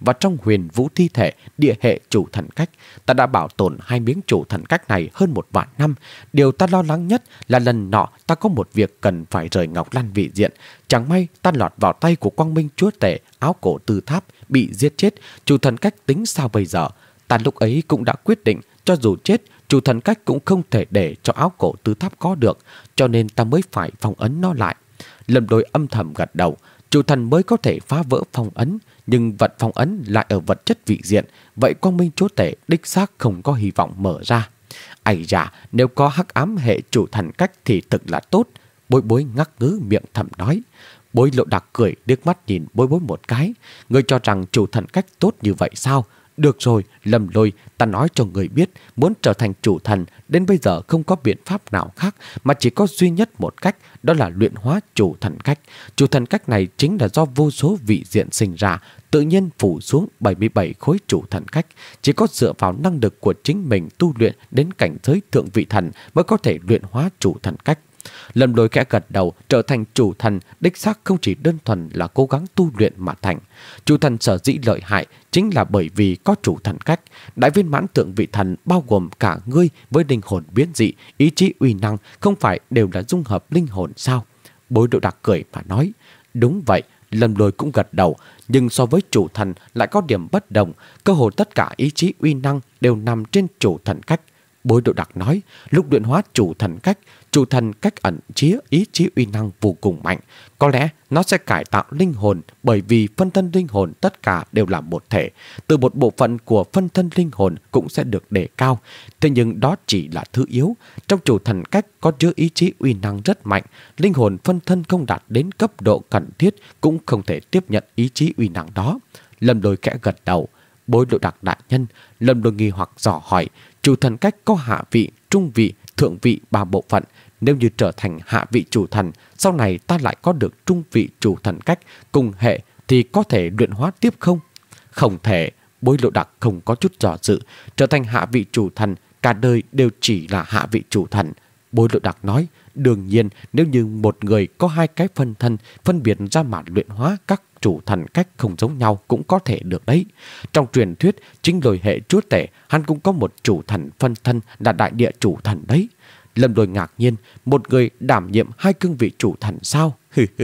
và trong huyền vũ thi thể địa hệ chủ thần cách. Ta đã bảo tồn hai miếng chủ thần cách này hơn một vạn năm. Điều ta lo lắng nhất là lần nọ ta có một việc cần phải rời Ngọc Lan vị diện. Chẳng may ta lọt vào tay của Quang Minh chúa tể áo cổ tư tháp, bị giết chết. Chủ thần cách tính sao bây giờ? Ta lúc ấy cũng đã quyết định, cho dù chết, chủ thần cách cũng không thể để cho áo cổ tư tháp có được, cho nên ta mới phải phong ấn nó lại. Lâm Lôi âm thầm gật đầu. Chủ thần mới có thể phá vỡ phong ấn, nhưng vật phong ấn lại ở vật chất vị diện, vậy Quang Minh chúa tể đích xác không có hy vọng mở ra. Ây da, nếu có hắc ám hệ chủ thần cách thì thực là tốt. Bối Bối ngắc ngứ miệng thầm nói. Bối Lộ Đặc cười liếc mắt nhìn Bối Bối một cái. Ngươi cho rằng chủ thần cách tốt như vậy sao? Được rồi, Lâm Lôi, ta nói cho người biết, muốn trở thành chủ thần, đến bây giờ không có biện pháp nào khác, mà chỉ có duy nhất một cách, đó là luyện hóa chủ thần cách. Chủ thần cách này chính là do vô số vị diện sinh ra, tự nhiên phủ xuống bảy mươi bảy khối chủ thần cách. Chỉ có dựa vào năng lực của chính mình tu luyện đến cảnh giới thượng vị thần mới có thể luyện hóa chủ thần cách. Lâm Lôi khẽ gật đầu, trở thành chủ thần đích xác không chỉ đơn thuần là cố gắng tu luyện mà thành. Chủ thần sở dĩ lợi hại chính là bởi vì có chủ thần cách. Đại viên mãn thượng vị thần bao gồm cả ngươi với linh hồn biến dị, ý chí uy năng, không phải đều là dung hợp linh hồn sao? Bối Độ Đặc cười mà nói. Đúng vậy, Lâm Lôi cũng gật đầu, nhưng so với chủ thần lại có điểm bất đồng, cơ hồ tất cả ý chí uy năng đều nằm trên chủ thần cách. Bối Độ Đặc nói, lúc luyện hóa chủ thần cách, chủ thần cách ẩn chứa ý chí uy năng vô cùng mạnh. Có lẽ nó sẽ cải tạo linh hồn, bởi vì phân thân linh hồn tất cả đều là một thể. Từ một bộ phận của phân thân linh hồn cũng sẽ được đề cao. Thế nhưng đó chỉ là thứ yếu. Trong chủ thần cách có chứa ý chí uy năng rất mạnh. Linh hồn phân thân không đạt đến cấp độ cần thiết cũng không thể tiếp nhận ý chí uy năng đó. Lâm Lôi khẽ gật đầu. Bối Độ Đặc đại nhân, Lâm Lôi nghi hoặc dò hỏi, chủ thần cách có hạ vị, trung vị, thượng vị ba bộ phận. Nếu như trở thành hạ vị chủ thần, sau này ta lại có được trung vị chủ thần cách cùng hệ thì có thể luyện hóa tiếp không? Không thể. Bối Lộ Đặc không có chút dò dự. Trở thành hạ vị chủ thần, cả đời đều chỉ là hạ vị chủ thần. Bối Lộ Đặc nói, đương nhiên nếu như một người có hai cái phân thân phân biệt ra mà luyện hóa các chủ thần cách không giống nhau cũng có thể được đấy. Trong truyền thuyết, chính Lôi hệ chúa tể hắn cũng có một chủ thần phân thân là đại địa chủ thần đấy. Lâm Lôi ngạc nhiên, một người đảm nhiệm hai cương vị chủ thần sao?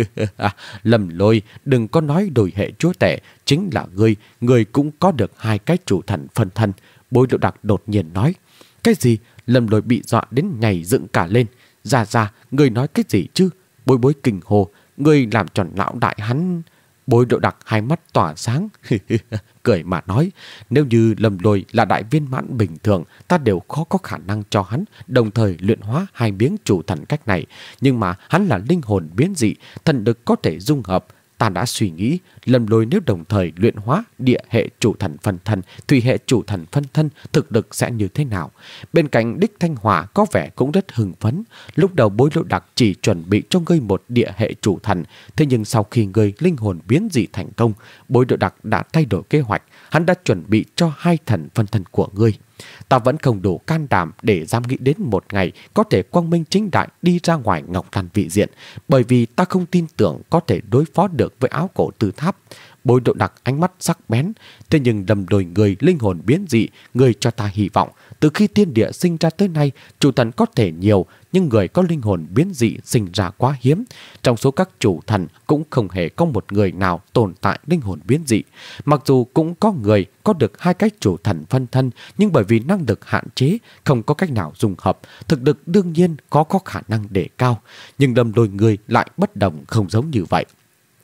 Lâm Lôi, đừng có nói Lôi hệ chúa tể, chính là ngươi, ngươi cũng có được hai cái chủ thần phân thân. Bối Lộ Đặc đột nhiên nói. Cái gì? Lâm Lôi bị dọa đến nhảy dựng cả lên. Ra ra, ngươi nói cái gì chứ? Bối Bối kinh hồ, ngươi làm tròn lão đại hắn. Bối Độ Đặc hai mắt tỏa sáng, cười mà nói, nếu như Lâm Lôi là đại viên mãn bình thường, ta đều khó có khả năng cho hắn đồng thời luyện hóa hai miếng chủ thần cách này. Nhưng mà hắn là linh hồn biến dị, thần lực có thể dung hợp. Ta đã suy nghĩ, Lâm Lôi nếu đồng thời luyện hóa địa hệ chủ thần phân thân, thủy hệ chủ thần phân thân, thực lực sẽ như thế nào? Bên cạnh Đích Thanh Hỏa có vẻ cũng rất hưng phấn. Lúc đầu Bối Lộ Đặc chỉ chuẩn bị cho ngươi một địa hệ chủ thần, thế nhưng sau khi ngươi linh hồn biến dị thành công, Bối Lộ Đặc đã thay đổi kế hoạch. Hắn đã chuẩn bị cho hai thần phân thân của ngươi. Ta vẫn không đủ can đảm để dám nghĩ đến một ngày có thể quang minh chính đại đi ra ngoài Ngọc Lan vị diện, bởi vì ta không tin tưởng có thể đối phó được với áo cổ tư tháp. Bối Độ Đặc ánh mắt sắc bén. Thế nhưng Lâm Lôi người linh hồn biến dị, người cho ta hy vọng. Từ khi thiên địa sinh ra tới nay, chủ thần có thể nhiều, nhưng người có linh hồn biến dị sinh ra quá hiếm. Trong số các chủ thần cũng không hề có một người nào tồn tại linh hồn biến dị. Mặc dù cũng có người có được hai cái chủ thần phân thân, nhưng bởi vì năng lực hạn chế, không có cách nào dung hợp, thực lực đương nhiên có có khả năng đề cao. Nhưng Lâm Lôi người lại bất đồng, không giống như vậy.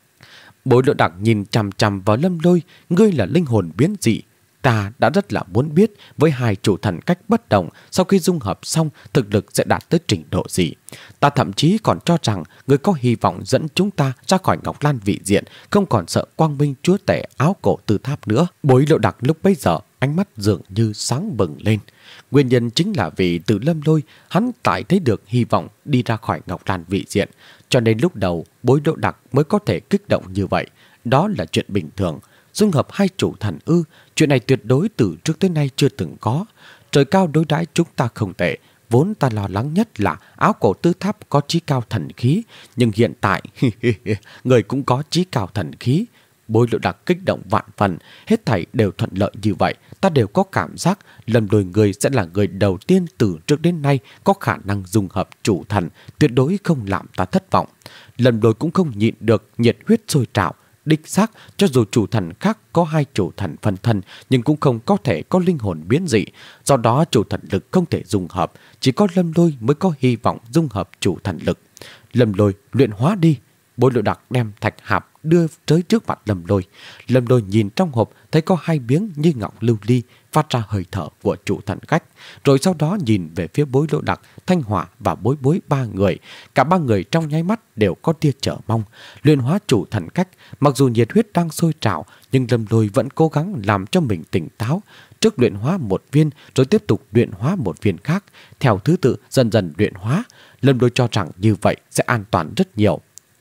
Bối Lộ Đặc nhìn chằm chằm vào Lâm Lôi, ngươi là linh hồn biến dị. Ta đã rất là muốn biết với hai chủ thần cách bất đồng, sau khi dung hợp xong thực lực sẽ đạt tới trình độ gì. Ta thậm chí còn cho rằng ngươi có hy vọng dẫn chúng ta ra khỏi Ngọc Lan vị diện, không còn sợ quang minh chúa tể áo cổ tư tháp nữa. Bối Lộ Đặc lúc bấy giờ ánh mắt dường như sáng bừng lên. Nguyên nhân chính là vì từ Lâm Lôi hắn tại thấy được hy vọng đi ra khỏi Ngọc Lan vị diện, cho nên lúc đầu Bối Lộ Đặc mới có thể kích động như vậy. Đó là chuyện bình thường. Dung hợp hai chủ thần ư? Chuyện này tuyệt đối từ trước tới nay chưa từng có. Trời cao đối đãi chúng ta không tệ. Vốn ta lo lắng nhất là áo cổ tư tháp có chí cao thần khí, nhưng hiện tại người cũng có chí cao thần khí. Bối Lộ Đặc kích động vạn phần. Hết thảy đều thuận lợi như vậy, ta đều có cảm giác Lâm Lôi người sẽ là người đầu tiên từ trước đến nay có khả năng dung hợp chủ thần, tuyệt đối không làm ta thất vọng. Lâm Lôi cũng không nhịn được nhiệt huyết sôi trào. Đích xác, cho dù chủ thần khác có hai chủ thần phân thân, nhưng cũng không có thể có linh hồn biến dị. Do đó chủ thần lực không thể dung hợp, chỉ có Lâm Lôi mới có hy vọng dung hợp chủ thần lực. Lâm Lôi, luyện hóa đi. Bối Lộ Đặc đem thạch hạp đưa tới trước mặt Lâm Lôi. Lâm Lôi nhìn trong hộp thấy có hai miếng như ngọc lưu ly phát ra hơi thở của chủ thần cách, rồi sau đó nhìn về phía Bối Lộ Đặc, Thanh Hỏa và Bối Bối ba người. Cả ba người trong nháy mắt đều có tia chờ mong. Luyện hóa chủ thần cách, mặc dù nhiệt huyết đang sôi trào, nhưng Lâm Lôi vẫn cố gắng làm cho mình tỉnh táo. Trước luyện hóa một viên, rồi tiếp tục luyện hóa một viên khác, theo thứ tự dần dần luyện hóa. Lâm Lôi cho rằng như vậy sẽ an toàn rất nhiều.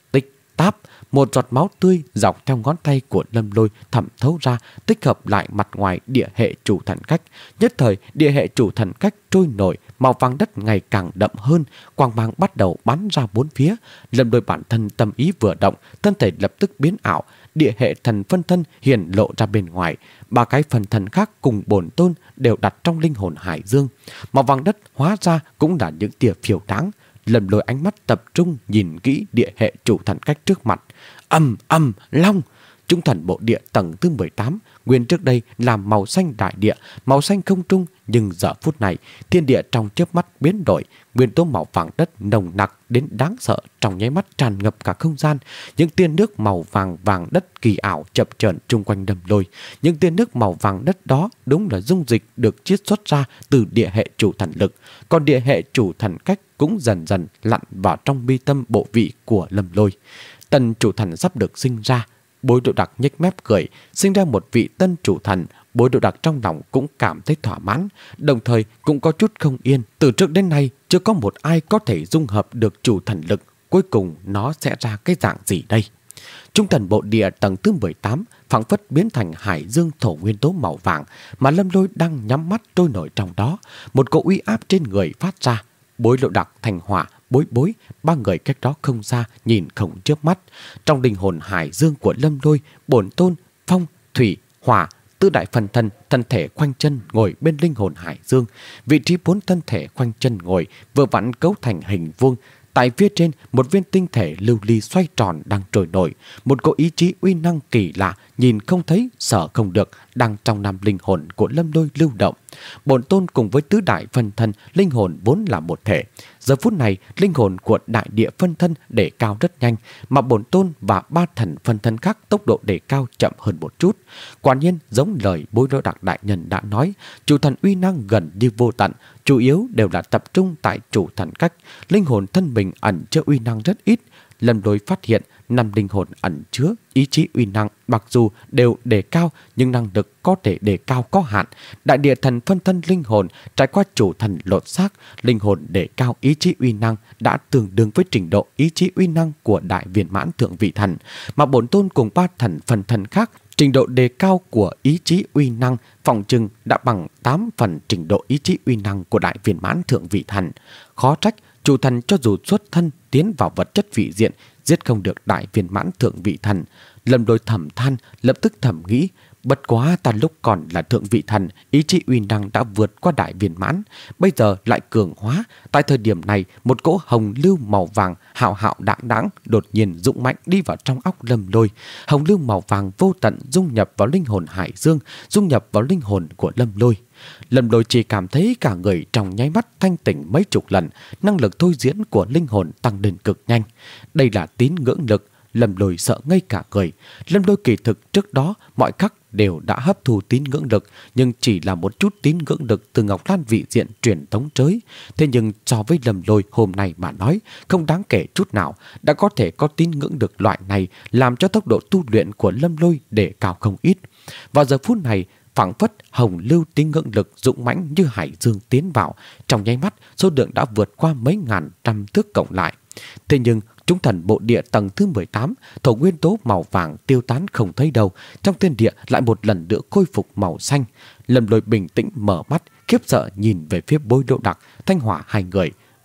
Táp, một giọt máu tươi dọc theo ngón tay của Lâm Lôi thẩm thấu ra, tích hợp lại mặt ngoài địa hệ chủ thần cách. Nhất thời, địa hệ chủ thần cách trôi nổi, màu vàng đất ngày càng đậm hơn, quang mang bắt đầu bắn ra bốn phía. Lâm Lôi bản thân tâm ý vừa động, thân thể lập tức biến ảo, địa hệ thần phân thân hiển lộ ra bên ngoài. Ba cái phần thân khác cùng bổn tôn đều đặt trong linh hồn hải dương. Màu vàng đất hóa ra cũng là những tia phiêu đáng. Lâm Lôi ánh mắt tập trung nhìn kỹ địa hệ chủ thần cách trước mặt. Ầm ầm long, trung thần bộ địa tầng thứ mười tám, nguyên trước đây là màu xanh đại địa, màu xanh không trung, nhưng giờ phút này thiên địa trong chớp mắt biến đổi, nguyên tố màu vàng đất nồng nặc đến đáng sợ trong nháy mắt tràn ngập cả không gian. Những tia nước màu vàng vàng đất kỳ ảo chập chờn chung quanh Lâm Lôi. Những tia nước màu vàng đất đó đúng là dung dịch được chiết xuất ra từ địa hệ chủ thần lực, còn địa hệ chủ thần cách cũng dần dần lặn vào trong mi tâm bộ vị của Lâm Lôi. Tân chủ thần sắp được sinh ra. Bối Lộ Đặc nhếch mép cười, sinh ra một vị tân chủ thần. Bối Lộ Đặc trong lòng cũng cảm thấy thỏa mãn, đồng thời cũng có chút không yên. Từ trước đến nay chưa có một ai có thể dung hợp được chủ thần lực, cuối cùng nó sẽ ra cái dạng gì đây? Trung thần bộ địa tầng thứ mười tám phảng phất biến thành hải dương thổ nguyên tố màu vàng, mà Lâm Lôi đang nhắm mắt trôi nổi trong đó. Một cỗ uy áp trên người phát ra. Bối Lộ Đặc, Thanh Hỏa, Bối Bối, ba người cách đó không xa nhìn không chớp mắt. Trong linh hồn hải dương của Lâm Lôi, bổn tôn, phong, thủy, hỏa, tư đại phần thân, thân thể khoanh chân ngồi bên linh hồn hải dương. Vị trí bốn thân thể khoanh chân ngồi vừa vặn cấu thành hình vuông. Tại phía trên, một viên tinh thể lưu ly xoay tròn đang trôi nổi. Một cỗ ý chí uy năng kỳ lạ, nhìn không thấy, sợ không được, đang trong năm linh hồn của Lâm Lôi lưu động. Bổn tôn cùng với tứ đại phân thân, linh hồn vốn là một thể. Giờ phút này, linh hồn của đại địa phân thân để cao rất nhanh, mà bổn tôn và ba thần phân thân khác tốc độ để cao chậm hơn một chút. Quả nhiên, giống lời Bối Lộ Đặc đại nhân đã nói, chủ thần uy năng gần như vô tận, chủ yếu đều là tập trung tại chủ thần cách. Linh hồn thân mình ẩn chứa uy năng rất ít. Lâm Lôi phát hiện năm linh hồn ẩn chứa ý chí uy năng mặc dù đều đề cao, nhưng năng lực có thể đề cao có hạn. Đại địa thần phân thân linh hồn trải qua chủ thần lột xác, linh hồn đề cao ý chí uy năng đã tương đương với trình độ ý chí uy năng của đại viên mãn thượng vị thần, mà bổn tôn cùng ba thần phân thân khác trình độ đề cao của ý chí uy năng phòng trừng đã bằng tám phần trình độ ý chí uy năng của đại viên mãn thượng vị thần. Khó trách chủ thần cho dù xuất thân tiến vào vật chất vị diện, giết không được đại viên mãn thượng vị thần. Lâm Lôi thầm than, lập tức thầm nghĩ, bất quá ta lúc còn là thượng vị thần, ý chí uy năng đã vượt qua đại viên mãn, bây giờ lại cường hóa. Tại thời điểm này, một cỗ hồng lưu màu vàng hạo hạo đãng đãng đột nhiên dũng mạnh đi vào trong óc Lâm Lôi. Hồng lưu màu vàng vô tận dung nhập vào linh hồn hải dương, dung nhập vào linh hồn của Lâm Lôi. Lâm Lôi chỉ cảm thấy cả người trong nháy mắt thanh tỉnh mấy chục lần, năng lực thôi diễn của linh hồn tăng lên cực nhanh. Đây là tín ngưỡng lực. Lâm Lôi sợ ngây cả người. Lâm Lôi kỳ thực trước đó mọi khắc đều đã hấp thu tín ngưỡng lực, nhưng chỉ là một chút tín ngưỡng lực từ Ngọc Lan vị diện truyền tống tới. Thế nhưng so với Lâm Lôi hôm nay mà nói, không đáng kể chút nào. Đã có thể có tín ngưỡng lực loại này, làm cho tốc độ tu luyện của Lâm Lôi để cao không ít. Vào giờ phút này, phảng phất hồng lưu tín ngưỡng lực dũng mãnh như hải dương tiến vào, trong nháy mắt số lượng đã vượt qua mấy ngàn trăm thước cộng lại. Thế nhưng trung thần bộ địa tầng thứ mười tám, thổ nguyên tố màu vàng tiêu tán không thấy đâu, trong thiên địa lại một lần nữa khôi phục màu xanh. Lâm Lôi bình tĩnh mở mắt, khiếp sợ nhìn về phía Bối Lộ Đặc, Thanh Hỏa hai người.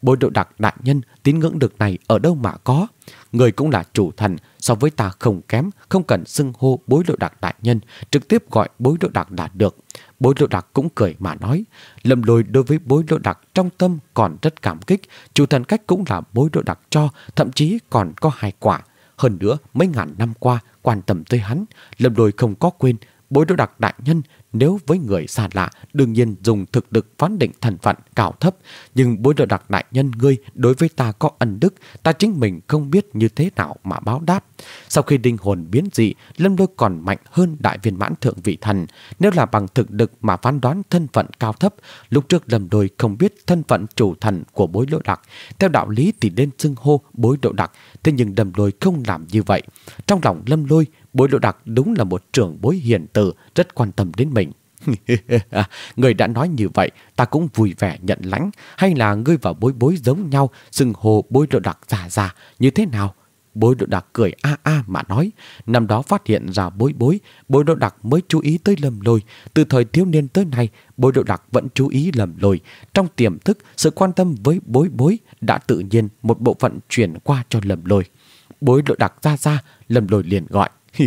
Bối Độ Đặc đại nhân, tín ngưỡng lực này ở đâu mà có? Người cũng là chủ thần, so với ta không kém, không cần xưng hô Bối Độ Đặc đại nhân, trực tiếp gọi Bối Độ Đặc là được. Bối Độ Đặc cũng cười mà nói. Lâm Lôi đối với Bối Độ Đặc trong tâm còn rất cảm kích, chủ thần cách cũng là Bối Độ Đặc cho, thậm chí còn có hai quả. Hơn nữa, mấy ngàn năm qua quan tâm tới hắn, Lâm Lôi không có quên. Bối Độ Đặc đại nhân, nếu với người xa lạ, đương nhiên dùng thực lực phán định thần phận cao thấp. Nhưng Bối Độ Đặc đại nhân ngươi đối với ta có ân đức, ta chính mình không biết như thế nào mà báo đáp. Sau khi linh hồn biến dị, Lâm Lôi còn mạnh hơn đại viên mãn thượng vị thần. Nếu là bằng thực lực mà phán đoán thân phận cao thấp, lúc trước Lâm Lôi không biết thân phận chủ thần của Bối Độ Đặc. Theo đạo lý thì nên xưng hô Bối Độ Đặc, thế nhưng Lâm Lôi không làm như vậy. Trong lòng Lâm Lôi, Bối Độ Đặc đúng là một trưởng bối hiền từ, rất quan tâm đến mình. Người đã nói như vậy, ta cũng vui vẻ nhận lãnh. Hay là ngươi và Bối Bối giống nhau, xưng hô Bối Độ Đặc già già như thế nào? Bối Độ Đặc cười a a mà nói. Năm đó phát hiện ra Bối Bối, Bối Độ Đặc mới chú ý tới Lâm Lôi. Từ thời thiếu niên tới nay, Bối Độ Đặc vẫn chú ý Lâm Lôi. Trong tiềm thức, sự quan tâm với Bối Bối đã tự nhiên một bộ phận chuyển qua cho Lâm Lôi. Bối Độ Đặc ra ra, Lâm Lôi liền gọi.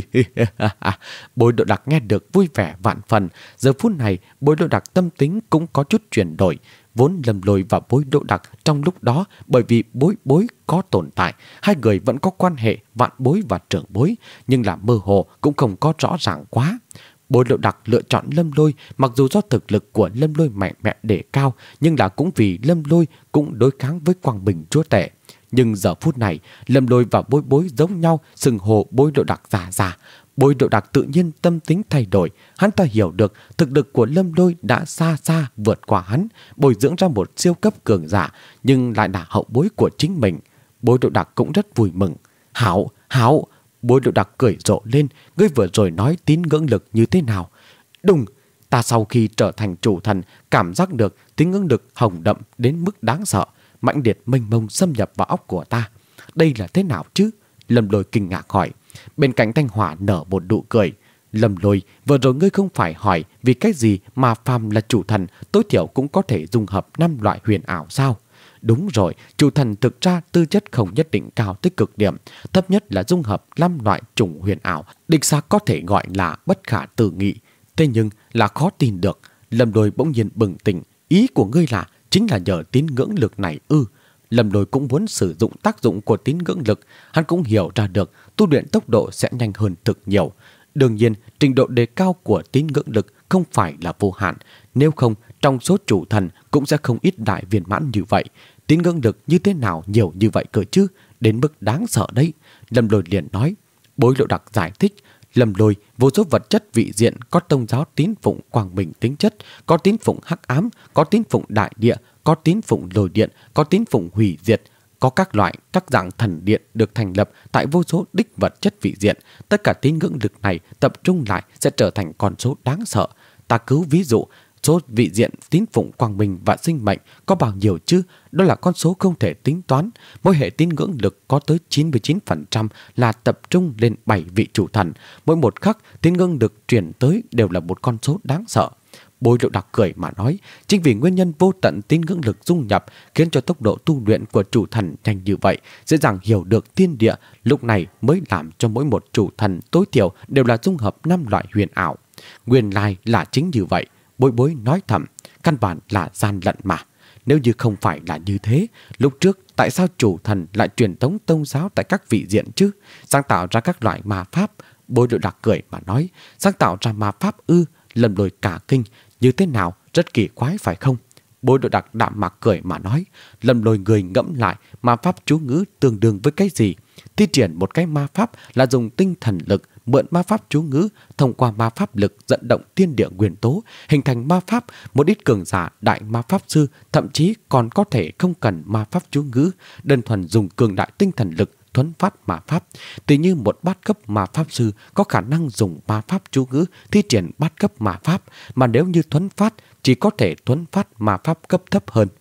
Bối Độ Đặc nghe được vui vẻ vạn phần. Giờ phút này Bối Độ Đặc tâm tính cũng có chút chuyển đổi. Vốn Lâm Lôi và Bối Độ Đặc trong lúc đó, bởi vì Bối Bối có tồn tại, hai người vẫn có quan hệ vạn bối và trưởng bối, nhưng là mơ hồ cũng không có rõ ràng quá. Bối Độ Đặc lựa chọn Lâm Lôi, mặc dù do thực lực của Lâm Lôi mạnh mẽ để cao, nhưng là cũng vì Lâm Lôi cũng đối kháng với Quang Bình chúa tể. Nhưng giờ phút này, Lâm Lôi và Bối Bối giống nhau, xưng hô Bối Độ Đặc già già. Bối Độ Đặc tự nhiên tâm tính thay đổi. Hắn ta hiểu được thực lực của Lâm Lôi đã xa xa vượt qua hắn, bồi dưỡng ra một siêu cấp cường giả, nhưng lại là hậu bối của chính mình. Bối Độ Đặc cũng rất vui mừng. Hảo, hảo, Bối Độ Đặc cười rộ lên. Ngươi vừa rồi nói tín ngưỡng lực như thế nào? Đúng, ta sau khi trở thành chủ thần, cảm giác được tín ngưỡng lực hồng đậm đến mức đáng sợ, mãnh liệt mênh mông xâm nhập vào óc của ta. Đây là thế nào chứ? Lâm Lôi kinh ngạc hỏi. Bên cạnh Thanh Hỏa nở một nụ cười. Lâm Lôi, vừa rồi ngươi không phải hỏi vì cái gì mà phàm là chủ thần tối thiểu cũng có thể dung hợp năm loại huyền ảo sao? Đúng rồi, chủ thần thực ra tư chất không nhất định cao tới cực điểm, thấp nhất là dung hợp năm loại chủng huyền ảo, đích xác có thể gọi là bất khả tư nghị. Thế nhưng là khó tin được. Lâm Lôi bỗng nhiên bừng tỉnh. Ý của ngươi là chính là nhờ tín ngưỡng lực này ư? Lâm Lôi cũng muốn sử dụng tác dụng của tín ngưỡng lực. Hắn cũng hiểu ra được tu luyện tốc độ sẽ nhanh hơn thực nhiều. Đương nhiên, trình độ đề cao của tín ngưỡng lực không phải là vô hạn. Nếu không, trong số chủ thần cũng sẽ không ít đại viên mãn như vậy. Tín ngưỡng lực như thế nào nhiều như vậy cơ chứ? Đến mức đáng sợ đấy. Lâm Lôi liền nói. Bối Độ Đặc giải thích. Lâm Lôi, vô số vật chất vị diện có tôn giáo tín phụng quang minh tính chất, có tín phụng hắc ám, có tín phụng đại địa, có tín phụng lôi điện, có tín phụng hủy diệt, có các loại, các dạng thần điện được thành lập tại vô số đích vật chất vị diện. Tất cả tín ngưỡng lực này tập trung lại sẽ trở thành con số đáng sợ. Ta cứu ví dụ, số vị diện tín phụng quang minh và sinh mệnh có bao nhiêu chứ? Đó là con số không thể tính toán. Mỗi hệ tín ngưỡng lực có tới chín mươi chín phần trăm là tập trung lên bảy vị chủ thần. Mỗi một khắc tín ngưỡng lực truyền tới đều là một con số đáng sợ. Bối Độ Đặc cười mà nói, chính vì nguyên nhân vô tận tín ngưỡng lực dung nhập khiến cho tốc độ tu luyện của chủ thần nhanh như vậy, dễ dàng hiểu được thiên địa, lúc này mới làm cho mỗi một chủ thần tối thiểu đều là dung hợp năm loại huyền ảo. Nguyên lai là chính như vậy. Bối Bối nói thầm, căn bản là gian lận mà. Nếu như không phải là như thế, lúc trước tại sao chủ thần lại truyền thống tôn giáo tại các vị diện chứ? Sáng tạo ra các loại ma pháp. Bối Độ Đặc cười mà nói, sáng tạo ra ma pháp ư? Lâm Lôi cả kinh. Như thế nào? Rất kỳ quái phải không? Bối Độ Đặc đạm mạc cười mà nói. Lâm Lôi người ngẫm lại, ma pháp chú ngữ tương đương với cái gì? Thi triển một cái ma pháp là dùng tinh thần lực mượn ma pháp chú ngữ, thông qua ma pháp lực dẫn động thiên địa nguyên tố, hình thành ma pháp. Một ít cường giả đại ma pháp sư thậm chí còn có thể không cần ma pháp chú ngữ, đơn thuần dùng cường đại tinh thần lực thuấn phát ma pháp. Tỉ như một bát cấp ma pháp sư có khả năng dùng ma pháp chú ngữ thi triển bát cấp ma pháp, mà nếu như thuấn phát chỉ có thể thuấn phát ma pháp cấp thấp hơn.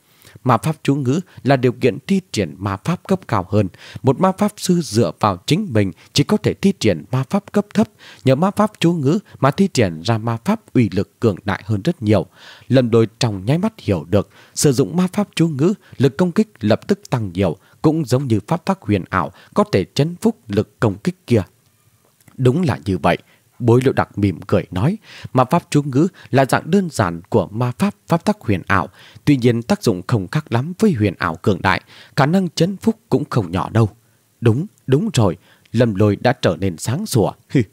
ma pháp chú ngữ là điều kiện thi triển ma pháp cấp cao hơn. Một ma pháp sư dựa vào chính mình chỉ có thể thi triển ma pháp cấp thấp, nhờ ma pháp chú ngữ mà thi triển ra ma pháp uy lực cường đại hơn rất nhiều. Lâm Lôi trong nháy mắt hiểu được, sử dụng ma pháp chú ngữ, lực công kích lập tức tăng nhiều, cũng giống như pháp tắc huyền ảo có thể chấn phúc lực công kích kia. Đúng là như vậy. Bối Lộ Đặc mỉm cười nói, ma pháp chú ngữ là dạng đơn giản của ma pháp pháp tắc huyền ảo, tuy nhiên tác dụng không khác lắm với huyền ảo cường đại, khả năng chấn phúc cũng không nhỏ đâu. Đúng, đúng rồi, Lâm Lôi đã trở nên sáng sủa.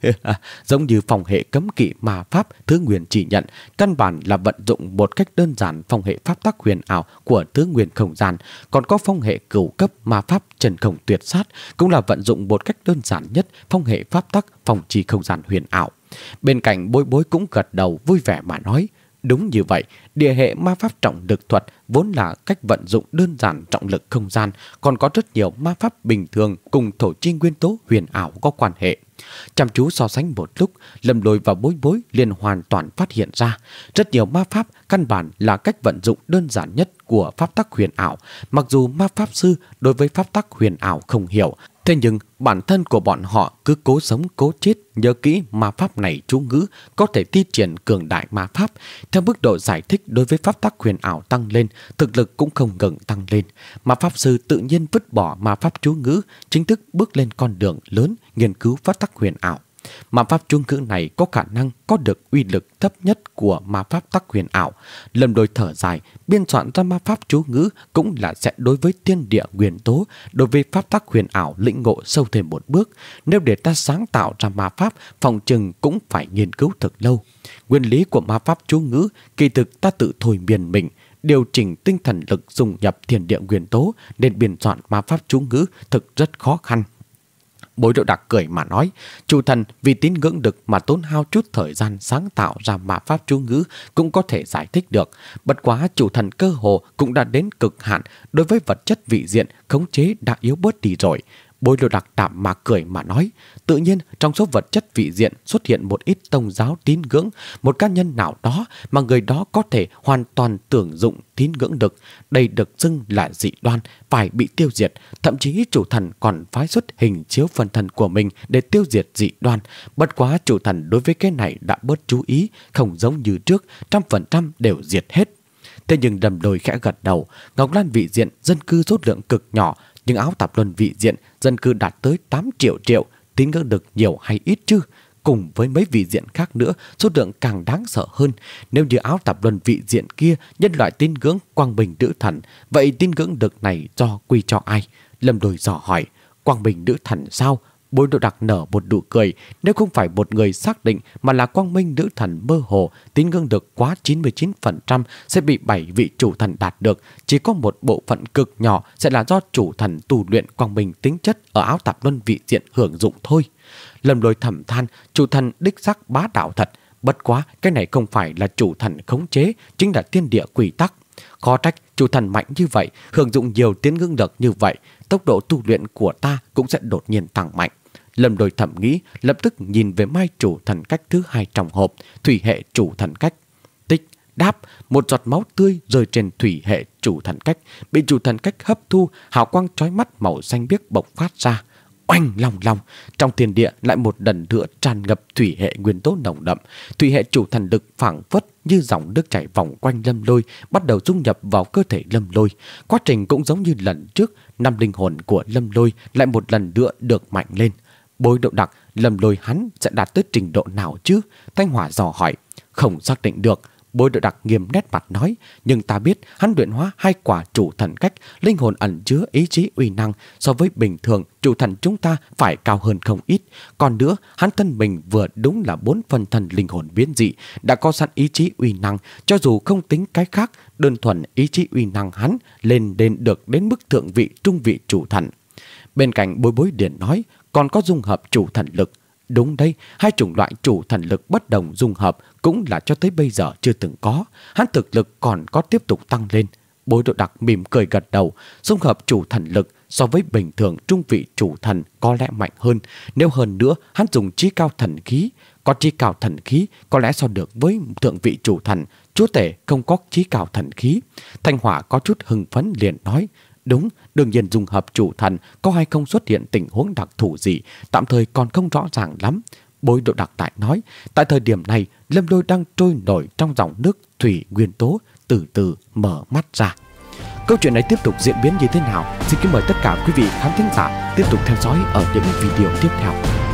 Giống như phòng hệ cấm kỵ ma pháp Thứ Nguyên chỉ nhận, căn bản là vận dụng một cách đơn giản phong hệ pháp tắc huyền ảo của Thứ Nguyên không gian, còn có phong hệ cửu cấp ma pháp Trần Không Tuyệt Sát cũng là vận dụng một cách đơn giản nhất phong hệ pháp tắc phong trì không gian huyền ảo. Bên cạnh Bối Bối cũng gật đầu vui vẻ mà nói, đúng như vậy, địa hệ ma pháp trọng lực thuật vốn là cách vận dụng đơn giản trọng lực không gian, còn có rất nhiều ma pháp bình thường cùng thổ chi nguyên tố huyền ảo có quan hệ. Chăm chú so sánh một lúc, Lâm Lôi và Bối Bối liền hoàn toàn phát hiện ra, rất nhiều ma pháp căn bản là cách vận dụng đơn giản nhất của pháp tắc huyền ảo. Mặc dù ma pháp sư đối với pháp tắc huyền ảo không hiểu, thế nhưng bản thân của bọn họ cứ cố sống cố chết nhớ kỹ ma pháp này chú ngữ có thể thi triển cường đại ma pháp. Theo mức độ giải thích đối với pháp tắc huyền ảo tăng lên, thực lực cũng không ngừng tăng lên. Ma pháp sư tự nhiên vứt bỏ ma pháp chú ngữ, chính thức bước lên con đường lớn nghiên cứu pháp tắc huyền ảo. Ma pháp chú ngữ này có khả năng có được uy lực thấp nhất của ma pháp tắc huyền ảo. Lâm Lôi thở dài, biên soạn ra ma pháp chú ngữ cũng là sẽ đối với thiên địa nguyên tố, đối với pháp tắc huyền ảo lĩnh ngộ sâu thêm một bước. Nếu để ta sáng tạo ra ma pháp, phòng chừng cũng phải nghiên cứu thật lâu. Nguyên lý của ma pháp chú ngữ kỳ thực ta tự thôi miên mình, điều chỉnh tinh thần lực dung nhập thiên địa nguyên tố, nên biên soạn ma pháp chú ngữ thực rất khó khăn. Bối Độ Đặc cười mà nói, chủ thần vì tín ngưỡng đực mà tốn hao chút thời gian sáng tạo ra ma pháp chú ngữ cũng có thể giải thích được. Bất quá chủ thần cơ hồ cũng đã đến cực hạn, đối với vật chất vị diện khống chế đã yếu bớt đi rồi. Bối Độ Đặc đạm mà cười mà nói, tự nhiên trong số vật chất vị diện xuất hiện một ít tôn giáo tín ngưỡng, một cá nhân nào đó mà người đó có thể hoàn toàn tưởng dụng tín ngưỡng đực, đây được xưng là dị đoan, phải bị tiêu diệt. Thậm chí chủ thần còn phái xuất hình chiếu phần thân của mình để tiêu diệt dị đoan. Bất quá chủ thần đối với cái này đã bớt chú ý, không giống như trước, trăm phần trăm đều diệt hết. Thế nhưng Đầm Đồi khẽ gật đầu, Ngọc Lan vị diện dân cư số lượng cực nhỏ, nhưng Áo Tạp Luân vị diện dân cư đạt tới tám triệu triệu, tín ngưỡng đực nhiều hay ít chứ? Cùng với mấy vị diện khác nữa, số lượng càng đáng sợ hơn. Nếu như Áo Tạp Luân vị diện kia nhân loại tín ngưỡng Quang Bình Nữ Thần, vậy tín ngưỡng đực này do quy cho ai? Lâm Đồi dò hỏi, Quang Bình Nữ Thần sao? Bối Độ Đặc nở một nụ cười, nếu không phải một người xác định mà là Quang Minh Nữ Thần mơ hồ, tín ngưỡng được quá chín mươi chín phần trăm sẽ bị bảy vị chủ thần đạt được, chỉ có một bộ phận cực nhỏ sẽ là do chủ thần tu luyện Quang Minh tính chất ở Áo Tạp Luân vị diện hưởng dụng thôi. Lâm Lôi thầm than, chủ thần đích xác bá đạo thật, bất quá cái này không phải là chủ thần khống chế, chính là thiên địa quy tắc. Khó trách chủ thần mạnh như vậy, hưởng dụng nhiều tín ngưỡng đực như vậy, tốc độ tu luyện của ta cũng sẽ đột nhiên tăng mạnh. Lâm Lôi thầm nghĩ, lập tức nhìn về mai chủ thần cách thứ hai trong hộp, thủy hệ chủ thần cách. Tích, đáp, một giọt máu tươi rơi trên thủy hệ chủ thần cách, bị chủ thần cách hấp thu, hào quang chói mắt màu xanh biếc bộc phát ra. Oanh long long, trong thiên địa lại một lần nữa tràn ngập thủy hệ nguyên tố nồng đậm. Thủy hệ chủ thần lực phảng phất như dòng nước chảy vòng quanh Lâm Lôi, bắt đầu dung nhập vào cơ thể Lâm Lôi. Quá trình cũng giống như lần trước, năm linh hồn của Lâm Lôi lại một lần nữa được mạnh lên. Bối Độ Đặc, Lâm Lôi hắn sẽ đạt tới trình độ nào chứ? Thanh Hỏa dò hỏi. Không xác định được. Bối Độ Đặc nghiêm nét mặt nói, nhưng ta biết hắn luyện hóa hai quả chủ thần cách, linh hồn ẩn chứa ý chí uy năng, so với bình thường chủ thần chúng ta phải cao hơn không ít. Còn nữa, hắn thân mình vừa đúng là bốn phần thần linh hồn biến dị, đã có sẵn ý chí uy năng, cho dù không tính cái khác, đơn thuần ý chí uy năng hắn lên đến được đến mức thượng vị trung vị chủ thần. Bên cạnh Bối Bối Điển nói, còn có dung hợp chủ thần lực. Đúng đây, hai chủng loại chủ thần lực bất đồng dung hợp cũng là cho tới bây giờ chưa từng có. Hắn thực lực còn có tiếp tục tăng lên. Bối Độ Đặc mỉm cười gật đầu, dung hợp chủ thần lực so với bình thường trung vị chủ thần có lẽ mạnh hơn. Nếu hơn nữa, hắn dùng chí cao thần khí. Có chí cao thần khí có lẽ so được với thượng vị chủ thần, chúa tể không có chí cao thần khí. Thanh Hỏa có chút hưng phấn liền nói, đúng, đương nhiên dùng hợp chủ thần có hay không xuất hiện tình huống đặc thù gì, tạm thời còn không rõ ràng lắm. Bối Độ Đặc Tại nói, tại thời điểm này, Lâm Lôi đang trôi nổi trong dòng nước thủy nguyên tố, từ từ mở mắt ra. Câu chuyện này tiếp tục diễn biến như thế nào? Xin kính mời tất cả quý vị khán thính giả tiếp tục theo dõi ở những video tiếp theo.